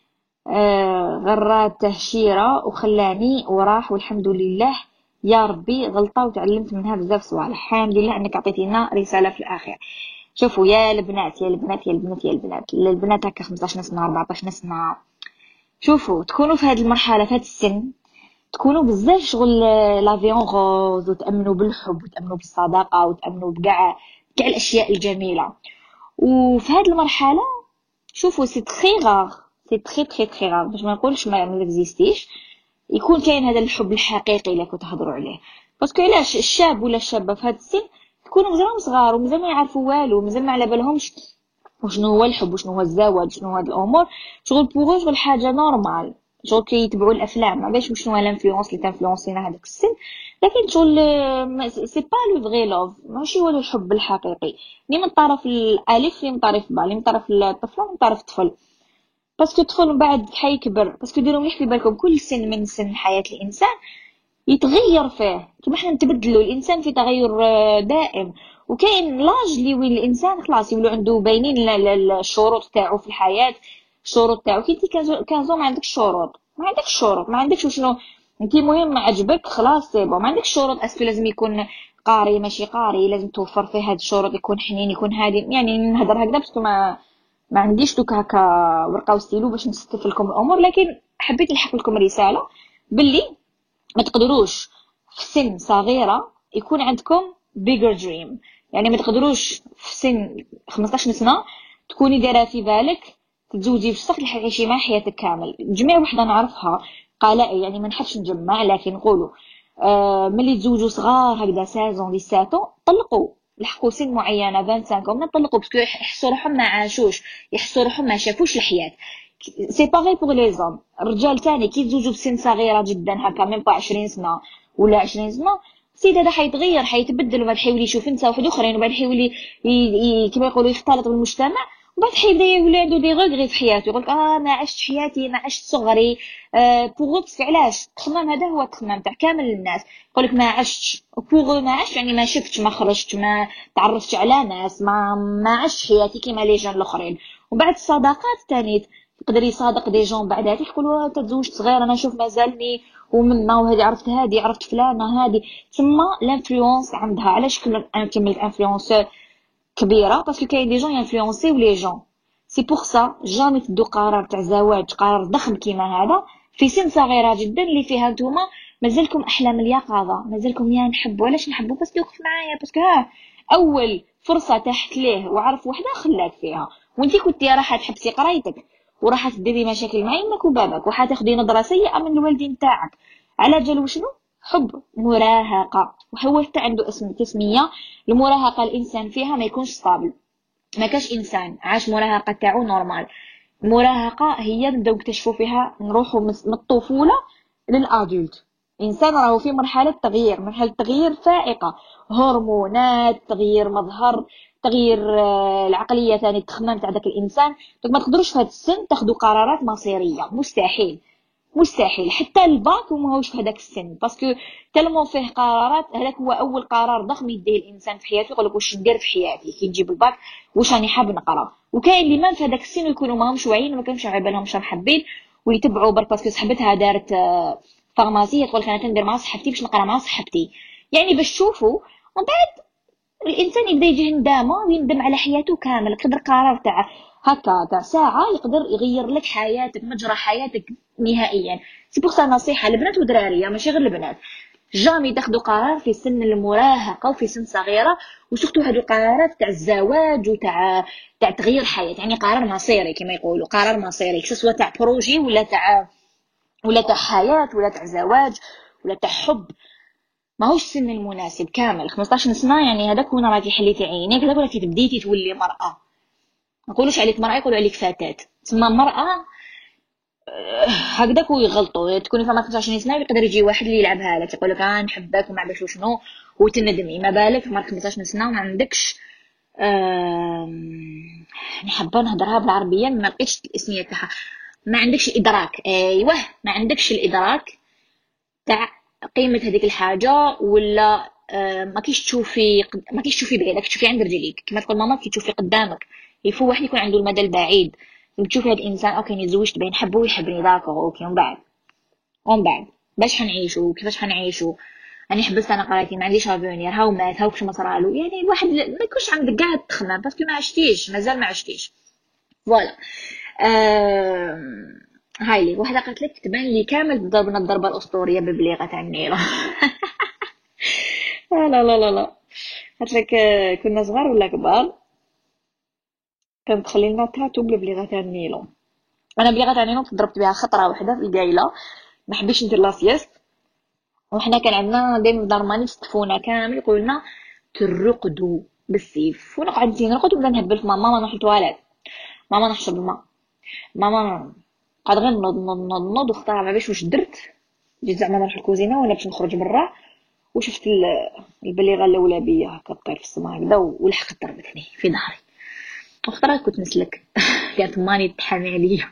آه غرات تهشيره وخلاني وراح، والحمد لله يا ربي غلطه وتعلمت منها بزاف صوالح. الحمد لله انك عطيتينا رساله في الاخير. شوفوا يا البنات يا البنات يا البنات يا البنات البنات هكا خمسطاش سنه أربعطاش سنه، شوفوا تكونوا في هذه المرحله في هذا السن، تكونوا بزاف شغل لافيون غوز، وتامنوا بالحب وتامنوا بالصداقه وتامنوا بكاع كاع الاشياء الجميله. وفي هذه المرحله شوفوا سي تري غار، سي تري تري تري غار باش ما نقولش ما اكزيستيش يكون كاين هذا الحب الحقيقي اللي كتهضروا عليه. باسكو علاش الشاب ولا الشابه في هذا السن تكونوا مزال صغار ومازال ما يعرفوا والو، مازال ما على بالهمش وشنو هو الحب وشنو هو الزواج شنو هو هاد الامور. شغل بوغو شغل حاجه نورمال، شغل كيتبعوا الافلام ما باش شنو هو الانفلونس اللي تنفلونسينا هذاك السن. لكن شغل سي با لو فغي لوف، ماشي هو الحب الحقيقي ني من طرف الالف ني من طرف با ني من طرف الطفل من طرف الطفل. باسكو الطفل من بعد حيكبر، باسكو ديروا مليح في بالكم كل سن من سن حياه الانسان يتغير فيه كيما حنا نتبدلوا، الانسان في تغير دائم. وكاين لاج اللي وين الانسان خلاص يولو عنده باينين الشروط تاعو في الحياه، الشروط تاعو كي انت كنزو ما عندكش شروط ما عندكش شروط ما عندكش شنو انت مهم عجبك خلاص سي بون ما عندكش شروط. اسكو لازم يكون قاري ماشي قاري، لازم توفر فيه هاد الشروط، يكون حنين يكون هادي. يعني نهضر هكذا باسكو ما ما عنديش دوك هكا ورقه وستيلو باش نستف لكم الامور، لكن حبيت نلحق لكم رساله باللي ما تقدروش في سن صغيرة يكون عندكم bigger dream. يعني ما تقدروش في سن خمسطاش سنة تكوني دايره في بالك تتزوجي بصح تعيشي مع حياتك كامل. جميع وحده نعرفها قلائل، يعني ما نحبش نجمع، لكن نقولوا آه ملي تزوجوا صغار هكذا سازون دي ساتون طلقوا لحقوا سن معينه خمسة وعشرين ما طلقوا باسكو يحسوا روحهم ما عاشوش، يحسوا روحهم ما شافوش الحياه. سي باغي بوغ لي زوم. الرجال تاني كي يتزوجوا بسن صغيره جدا هكا ميم با عشرين سنه ولا عشرين سنه، السيد هذا حيتغير حيتبدل وبعد حيولي يشوف نساء واحد اخرين وبعد حيولي كيما يقولوا يختلط بالمجتمع وبعد حيبدا يولادو دي غوغري في حياته، يقولك اه ما عشت حياتي، ما عشت صغري. آه بوغ علاش التخمام هذا هو التخمام تاع كامل الناس، يقولك ما عشتش. بوغ ما عشت يعني ما شفتش، ما خرجت، ما تعرفتش على ناس، ما ما عشت حياتي كيما لي جون الاخرين. وبعد الصداقات تاني يقدر يصادق دي جون بعدات يقولوا تتزوجت صغير، انا نشوف مازالني ومنا، وهذه عرفت هذه عرفت فلانه هذه. تما الانفلونس عندها علاش كملت انفلونسور كبيره، باسكو كاين دي جون ينفلونسيو لي جون. سي بوغ سا جامي تدو قرار تاع زواج، قرار ضخم كيما هذا في سن صغيره جدا اللي فيها نتوما مازالكم احلام اليقظه، مازالكم يا نحبوا. علاش نحبوا؟ باسكو يوقف معايا، باسكو ها اول فرصه تحت ليه وعرف وحده خلاك فيها، وانتي كنتي راح تحبسي قرايتك وراح تديري مشاكل مع يمك وبابك وحتاخدي نظره سيئه من الوالدين تاعك. على جال شنو؟ حب، مراهقه. وهو حتى عنده اسم تسميه. المراهقه الانسان فيها ما يكونش صابل، ما كاش انسان عاش مراهقه تاعو نورمال. المراهقه هي نبداو نكتشفوا فيها، نروحوا من الطفوله للادولت. انسان راهو في مرحله تغيير، مرحله تغيير فائقه، هرمونات، تغيير مظهر، تغيير العقليه ثاني، التخمام تاع داك الانسان. دونك ما تقدروش في هذا السن تاخذوا قرارات مصيريه، مستحيل مستحيل. حتى الباك وماهوش في هذاك السن، باسكو تلمو فيه قرارات. هذاك هو اول قرار ضخم يديه الانسان في حياته، يقول لك واش ندير في حياتي كي نجيب الباك، واش راني حاب نقرا. وكاين اللي ما في هذاك السن يكونوا ماهمش واعيين وما كانش على بالهم شنو حابين، ويتبعوا برك باسكو صاحبتها دارت فارماسيه تقول لك انا تندير مع صاحبتي باش نقرا مع صاحبتي، يعني باش تشوفوا. ومن بعد الانسان يبدا يجي ندامه ويندم على حياته كامل. يقدر قرار تاع هكا تاع ساعه يقدر يغير لك حياتك، مجرى حياتك نهائيا. سي بوغ سا نصيحه لبنات ودراريه ماشي غير البنات، جامي تاخذوا قرار في سن المراهقه وفي سن صغيره، وسورتو هادو القرارات تاع الزواج وتاع تاع تغيير حياه، يعني قرار مصيري كما يقولوا، قرار مصيري سواء تاع بروجي ولا تاع ولا تاع حياه ولا تاع زواج ولا تاع حب. ماهوش السن المناسب كامل. خمسطاش سنه يعني هذاك وين راكي حليتي عينيك، هذاك راكي بديتي تولي مراه. ما نقولوش عليك مراه، يقولوا عليك فتاه. تسمى مراه هكذاك ويغلطوا. تكوني فما خمسة وعشرين سنه يقدر يجي واحد اللي يلعبها لك، يقول لك اه نحبك وما عرفش شنو وتندمي. ما بالك فما خمسة عشر سنه وما عندكش نحب نهضرها بالعربيه ما لقيتش الاسميه تاعها، ما عندكش ادراك. ايوه ما عندكش الادراك تاع قيمه هذيك الحاجه، ولا ما كيش تشوفي ما كيش تشوفي بعيدك، تشوفي عند رجليك. كما تقول ماما كي تشوفي قدامك. يفو واحد يكون عنده المدى البعيد، تشوفي هذا الانسان اوكي نتزوجت بين نحبه ويحبني داكو اوكي، ومن بعد ومن بعد باش حنعيشوا كيفاش حنعيشوا. راني حبست انا قرايتي ما عنديش افونير، هاو مات هاو كش ما صرالو. يعني الواحد ما يكونش عندك كاع التخمام باسكو ما عشتيش، مازال ما عشتيش. فوالا أه... هاي لي واحده قالت لك تبان لي كامل ضربنا الضربه الاسطوريه ببليغه تاع النيله. لا لا لا لا قالت لك كنا صغار ولا كبار كانت تخلي لنا تاتو ببليغه تاع النيلون. انا بليغه تاع النيلون ضربت بها خطره واحده في القايله، ما حبيتش ندير لاسيست. وحنا كان عندنا دايما في دار ماني يستفونا كامل يقولوا لنا ترقدوا بالسيف، ونقعد نزيد نرقد ونبدا نهبل في ماما. ما نروح للطواليت، ماما نحشر الماء، ماما قاعد غير نوض نوض نوض نوض واختار ما باش واش درت. جيت زعما نروح للكوزينه وانا باش نخرج برا وشفت البليغه الاولى بيا هكا طاير في السما هكذا ولحقت ضربتني في ظهري. واختارت كنت نسلك. كانت ماني تحامي عليا.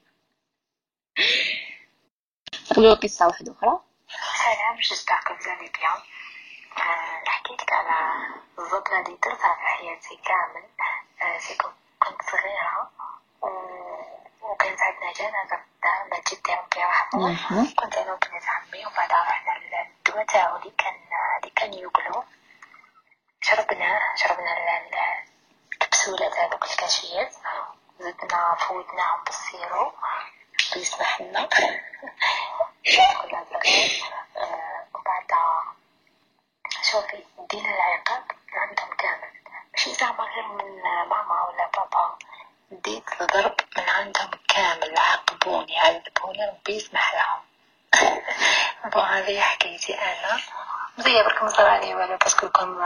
تقولوا قصه واحده اخرى. سلام جزاك الله بيان. نحكي لك على الضربه اللي درتها في حياتي كامل. سي كنت صغيره وكانت عندنا جنازه في الدار، ما جدي ربي يرحمه. كنت انا وبنات عمي وبعدها رحنا للدواء تاعو اللي كان اللي كان يوكلو. شربنا شربنا الكبسولات هذوك الكاشيات، زدنا فوتناهم بالسيرو يسمح لنا كلها صغير. وبعدها شوفي دينا العقاب عندهم كامل، ماشي زعما غير من ماما ولا بابا، ديت الضرب من عندهم كامل. عاقبوني عذبوني ربي يسمح لهم. بو هذه حكايتي انا زي برك مصراني ولا باسكو كم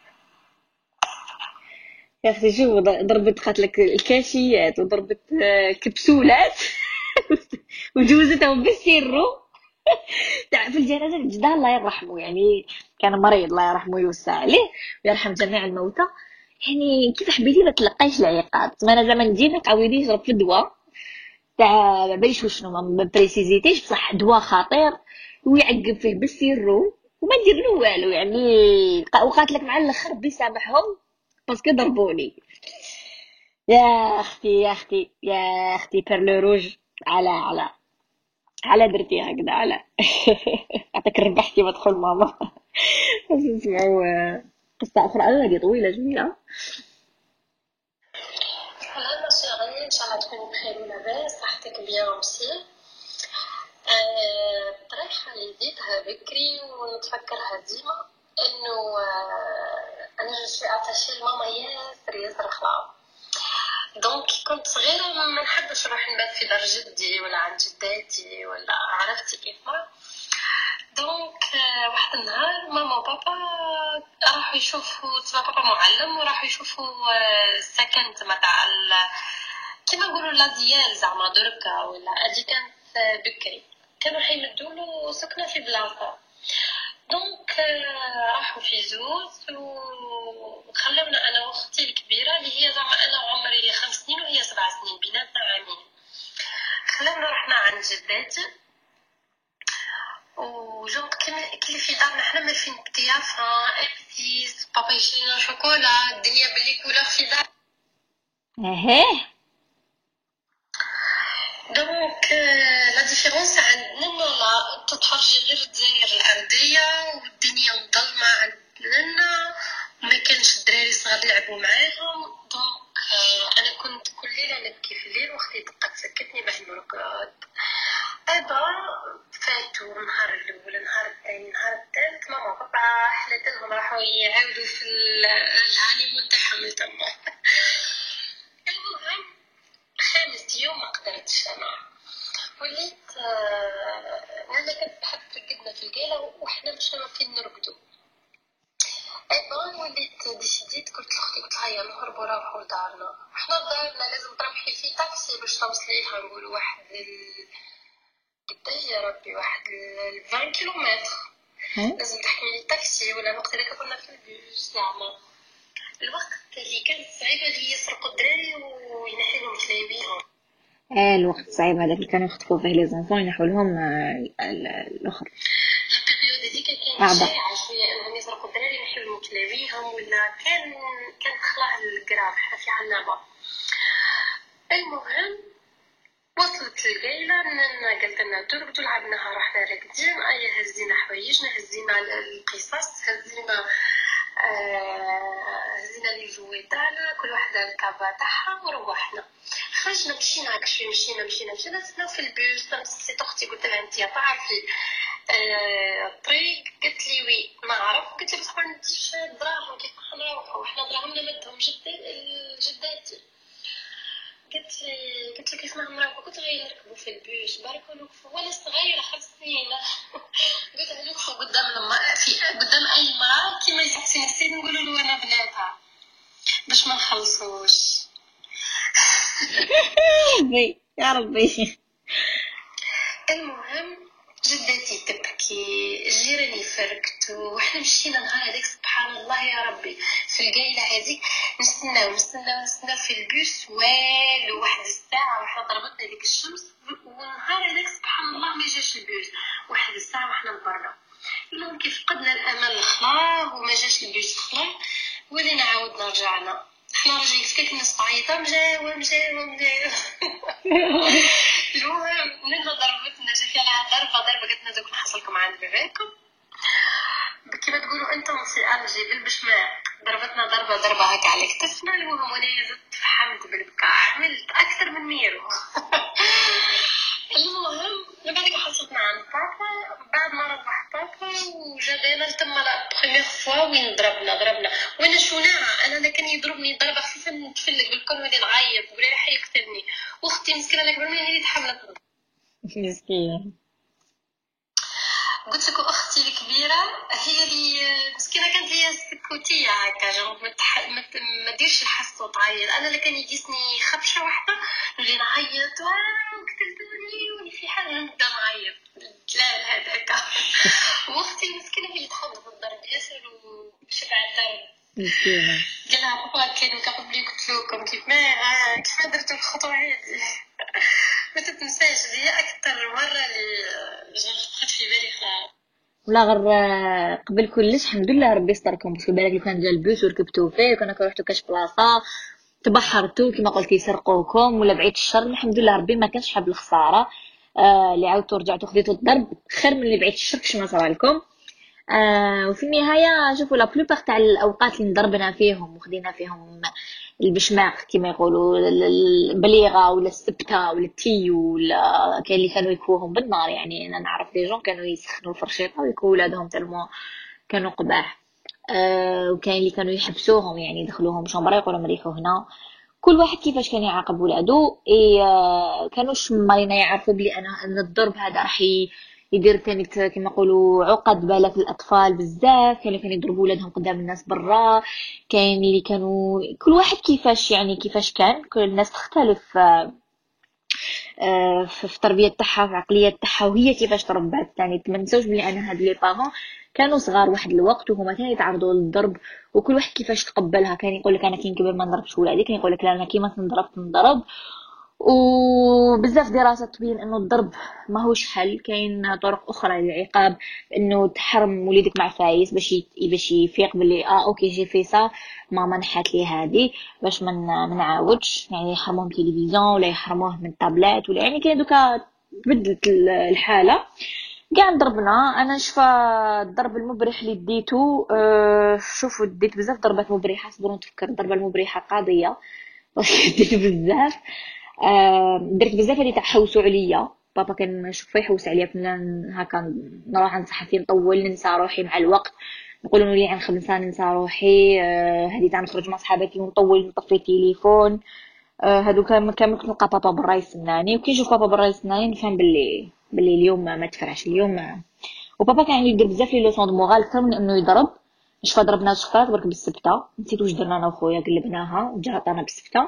يا اختي شوف ضربت قاتلك الكاشيات وضربت كبسولات وجوزتهم بالسيرو تاع في الجنازه. جدها الله يرحمه يعني كان مريض الله يرحمه ويوسع عليه ويرحم جميع الموتى. يعني كيف حبيتي ما تلقايش العقاب؟ ما انا زعما ندير نقاويلي يضرب في الدواء تاع ما باليش وشنو، ما بريسيزيتيش بصح دواء خطير ويعقب فيه بالسيرو وما ندير له والو يعني. وقالت لك مع الاخر ربي يسامحهم باسكو ضربوني. يا اختي يا اختي يا اختي بيرلو روج، على على على درتي هكذا على عطاك ربحتي مدخل ماما. بس نسمعوا آه، قصة أخرى هذه طويلة جميلة. هلا ما شاغلين ان شاء الله تكوني بخير ولاباس، صحتك بيان اوسي. آه، الطريقه اللي بديتها بكري ونتفكرها ديما انه آه، انا جو سوي اتاشي لماما ياسر ياسر خلاص. دونك كنت صغيره ما نحبش نروح نبات في دار جدي ولا عند جداتي ولا عرفتي كيف ما. دونك آه، واحد النهار ماما وبابا راحوا يشوفوا تبع بابا معلم وراحوا يشوفوا آه، السكن تما تاع ال- كيما نقولوا لازيال زعما دركا ولا هادي كانت آه، بكري كانوا حيمدولو سكنة في بلاصة. دونك آه، راحوا في زوز وخلونا انا واختي الكبيرة اللي هي زعما انا عمري خمس سنين وهي سبع سنين بيناتنا عامين. خلونا رحنا عند جداتي وجونك كل في دارنا حنا ماشيين بطيافة ابسيس بابا يشرينا شوكولا الدنيا بلي كولور في دار. اهيه دونك لا ديفيرونس عندنا لا تتفرجي غير الجزائر الأرضية والدنيا مظلمة عندنا وما كانش الدراري صغار يلعبوا معاهم. دونك انا كنت كل ليله نبكي في الليل واختي تبقى تسكتني باه نرقد. ابا فاتوا النهار الاول النهار الثاني النهار الثالث ماما بابا حلت لهم راحوا يعاودوا في الهانيمون تاعهم تما. المهم خامس يوم ما قدرتش انا وليت آه، انا كنت بحب ترقدنا في القيله وحنا مش عارفين نرقدوا. ايضا وليت ديسيديت قلت لاختي قلت لها يلا نهربوا نروحوا لدارنا. احنا دارنا لازم تروحي في تاكسي باش توصليها نقولوا واحد ال... قداش يا ربي واحد ال عشرين كيلومتر لازم تحملي التاكسي ولا الوقت اللي كنا في البيوس زعما الوقت اللي كانت صعيبه اللي يسرقوا الدراري وينحيلهم كلاويهم. آه الوقت صعيب هذاك اللي كانوا يخطفوا فيه لي زونفون ينحوا لهم آه، ال- ال- الاخر لا بيريود هذيك كانت أعضاء. شائعه شويه انهم يسرقوا الدراري ينحيلهم كلاويهم ولا كان كانت خلاه القراب في عنابه. المهم وصلت القيلة ننا قلت لنا ترقدوا لعبناها رحنا راقدين ايا هزينا حوايجنا هزينا القصص هزينا آه هزينا لي جوي تاعنا كل واحدة الكابا تاعها وروحنا. خرجنا مشينا هاك شوي مشينا مشينا مشينا سنا في البيوس نسيت اختي قلت لها انت تعرفي آه الطريق قلت لي وي ما عرف قلت لي بصح ما نديش دراهم كيف نروحوا وحنا دراهمنا مدهم جداتي. قلت لي قلت لك كيف ما نروحوا قلت غير نركبوا في البيوس باركوا نوقفوا وانا صغيره خمس سنين قلت لها نوقفوا قدام لما في قدام اي مراه كيما يسقسي نفسي نقولوا له انا بناتها باش ما نخلصوش. يا ربي يا ربي. المهم جدتي تبكي الجيران يفركتوا وحنا مشينا نهار هذاك سبحان الله يا ربي في القايله هذيك نستناو نستناو نستناو في البيس والو واحد الساعه وحنا ضربتنا ديك الشمس والنهار هذاك سبحان الله ما جاش البيس واحد الساعه وحنا برا. المهم كيف فقدنا الامل خلاص وما جاش البيس خلاص ولينا عاودنا رجعنا احنا راجعين فيك الناس تعيطوا مجاوه مجاوه مجاوه. المهم ننا ضربتنا جا فيها ضربه ضربه قلت لنا دوك نحصلكم عند باباكم كيما تقولوا انتم في ارجي بالبشماء ضربتنا ضربه ضربه هكا على كتفنا. المهم وانا زدت فحمت بالبكاء عملت اكثر من ميرو. المهم بعدك حصلتنا عند بابا بعد ما روح بابا وجابنا تما لا بخيمه فوا وين ضربنا ضربنا وانا شوناها انا كان يضربني ضربه خفيفه نتفلق بالكل ولي نعيط ولا راح يقتلني واختي مسكينه لك برمي هي اللي تحملت مسكينة. قلت لك اختي الكبيره هي اللي مسكينه كانت هي سكوتيه هكا جو ما تح... ما, ت... ما ديرش الحس وتعيط. انا اللي كان يجيسني خبشه واحده نولي نعيط وقتلتوني وني في حال نبدا نعيط لا هذاك. واختي مسكينه هي اللي تحملت الضرب ياسر وشبع الضرب مسكينه. قال لها بابا كاين كقبلي قلت لكم كيف ما آه كيف ما درتوا الخطوه هذه. ما تتنساش لي اكثر مره اللي جات في بالي خا ولا غير آه، قبل كلش الحمد لله ربي ستركم، باسكو بالك لو كان جا البوس وركبتو فيه وكنا كنروحو كاش بلاصه تبحرتو كما قلتي سرقوكم ولا بعيد الشر، الحمد لله ربي ما كانش حاب الخساره. آه اللي عاودتو رجعتو خديتو الضرب خير من اللي بعيد الشر كش ما صرا لكم. آه وفي النهايه شوفوا لا بلوبار تاع الاوقات اللي ضربنا فيهم وخدينا فيهم البشماق كما يقولوا البليغه ولا السبته ولا التيو ولا كاين اللي كانوا يكووهم بالنار. يعني انا نعرف دي جون كانوا يسخنوا الفرشيطه ويكووا ولادهم تلمو كانوا قباح. آه وكاين اللي كانوا يحبسوهم يعني يدخلوهم شومبرا يقولوا مريحوا هنا. كل واحد كيفاش كان يعاقب ولادو. اي آه كانوش مالينا يعرفوا بلي انا ان الضرب هذا راح يدير ثاني كما نقولوا عقد بالك الاطفال بزاف. كانوا كانوا يضربوا ولادهم قدام الناس برا، كاين اللي كانوا كل واحد كيفاش يعني كيفاش كان كل الناس تختلف آه في التربيه تاعها في العقليه تاعها وهي كيفاش تربات. يعني ما نساوش بلي انا هاد لي بارون كانوا صغار واحد الوقت وهما ثاني يتعرضوا للضرب وكل واحد كيفاش تقبلها. كان يقول لك انا كي نكبر ما نضربش ولادي، كان يقول لك لا انا كيما تنضرب تنضرب. وبزاف دراسات تبين انه الضرب ماهوش حل، كاين طرق اخرى للعقاب، انه تحرم وليدك مع فايس باش باش يفيق باللي اه اوكي جي في سا ماما نحات لي هذه باش من ما نعاودش. يعني يحرموه من التلفزيون ولا يحرموه من الطابلات ولا يعني كاين دوكا تبدلت الحاله. كاع ضربنا. انا شفا الضرب المبرح اللي ديتو أه شوفوا ديت بزاف ضربات مبرحه. صبروا نتفكر الضربه المبرحه قاضيه ديت بزاف. أه درت بزاف اللي تحوسوا عليا. بابا كان نشوف يحوس عليا كنا هكا نروح نصحى فين نطول ننسى روحي مع الوقت، نقولوا لي عن خمسة ننسى روحي. أه هذه تاع نخرج مع صحاباتي ونطول نطفي التليفون. أه هادو كان كان كنت نلقى بابا برا يسناني وكي نشوف بابا برا يسناني نفهم باللي باللي اليوم ما تفرعش اليوم. وبابا كان يدير بزاف لي لوسون دو مورال اكثر من انه يضرب. شفا ضربنا شفات برك بالسبته، نسيت واش درنا انا وخويا قلبناها جرطنا بالسبته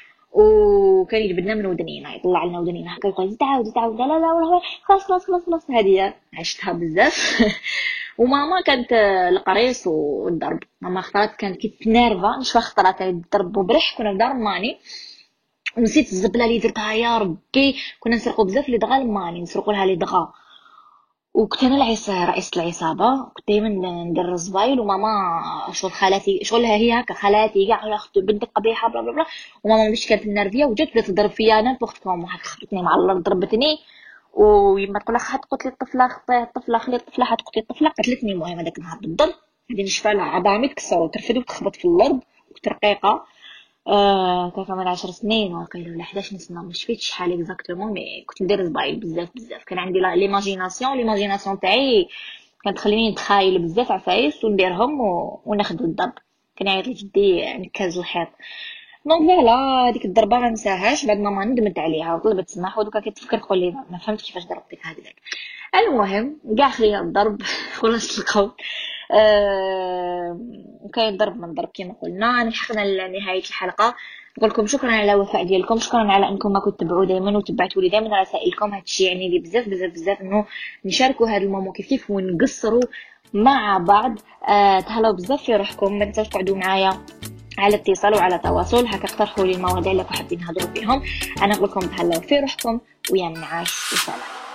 وكان يجبدنا من ودنينا يطلع لنا ودنينا هكا يقول تعاود تعاود لا لا لا خلاص خلاص خلاص خلاص. هذه عشتها بزاف. وماما كانت القريص والضرب. ماما خطرات كانت كي تنرفا نشوف خطرات الضرب وبرح كنا في دار ماني ونسيت الزبله اللي درتها يا ربي. كنا نسرقوا بزاف لي دغا الماني نسرقوا لها لي دغا. وكنت انا العيس رئيسة العصابه كنت دائما ندير الزبايل وماما شغل خالاتي شغلها هي هكا خالاتي كاع يا اختي بنتك قبيحه بلا بلا بلا. وماما مش كانت نرفيه وجات بدات تضرب فيا انا بوقتكم وهكا خبطتني مع الارض ضربتني. ويما تقول لها حتقتلي الطفله خطيه الطفله خلي الطفله حتقتلي الطفله قتلتني. المهم هذاك النهار بالضرب هذه نشفى لها عظامي تكسروا ترفد وتخبط في الارض وترقيقه. آه كان من عشر سنين واقيلا ولا حداش سنه مش فيت شحال اكزاكتومون. مي كنت ندير زبايل بزاف بزاف. كان عندي ليماجيناسيون ليماجيناسيون تاعي كانت تخليني نتخايل بزاف عفايس ونديرهم و... وناخذ الضرب. كان يعيط لي جدي نكاز الحيط. دونك فوالا هذيك الضربه ما نساهاش. بعد ماما ندمت عليها وطلبت سماح ودوكا كتفكر تقول لي ما فهمت كيفاش ضربتك هذيك. المهم كاع خلينا الضرب خلاص القول. أه... وكاين ضرب من ضرب كما قلنا. نحقنا لنهايه الحلقه. نقول لكم شكرا على الوفاء ديالكم، شكرا على انكم ما كنتوا تبعوا دائما وتبعتوا لي دائما رسائلكم. هادشي يعني لي بزاف بزاف بزاف انه نشاركوا هذا المومون كيف كيف ونقصروا مع بعض. أه... تهلاو بزاف في روحكم. ما تنساوش تقعدوا معايا على اتصال وعلى تواصل هكا اقترحوا لي المواضيع اللي حابين نهضروا فيهم. انا نقول لكم تهلاو في روحكم ويا النعاس وسلام.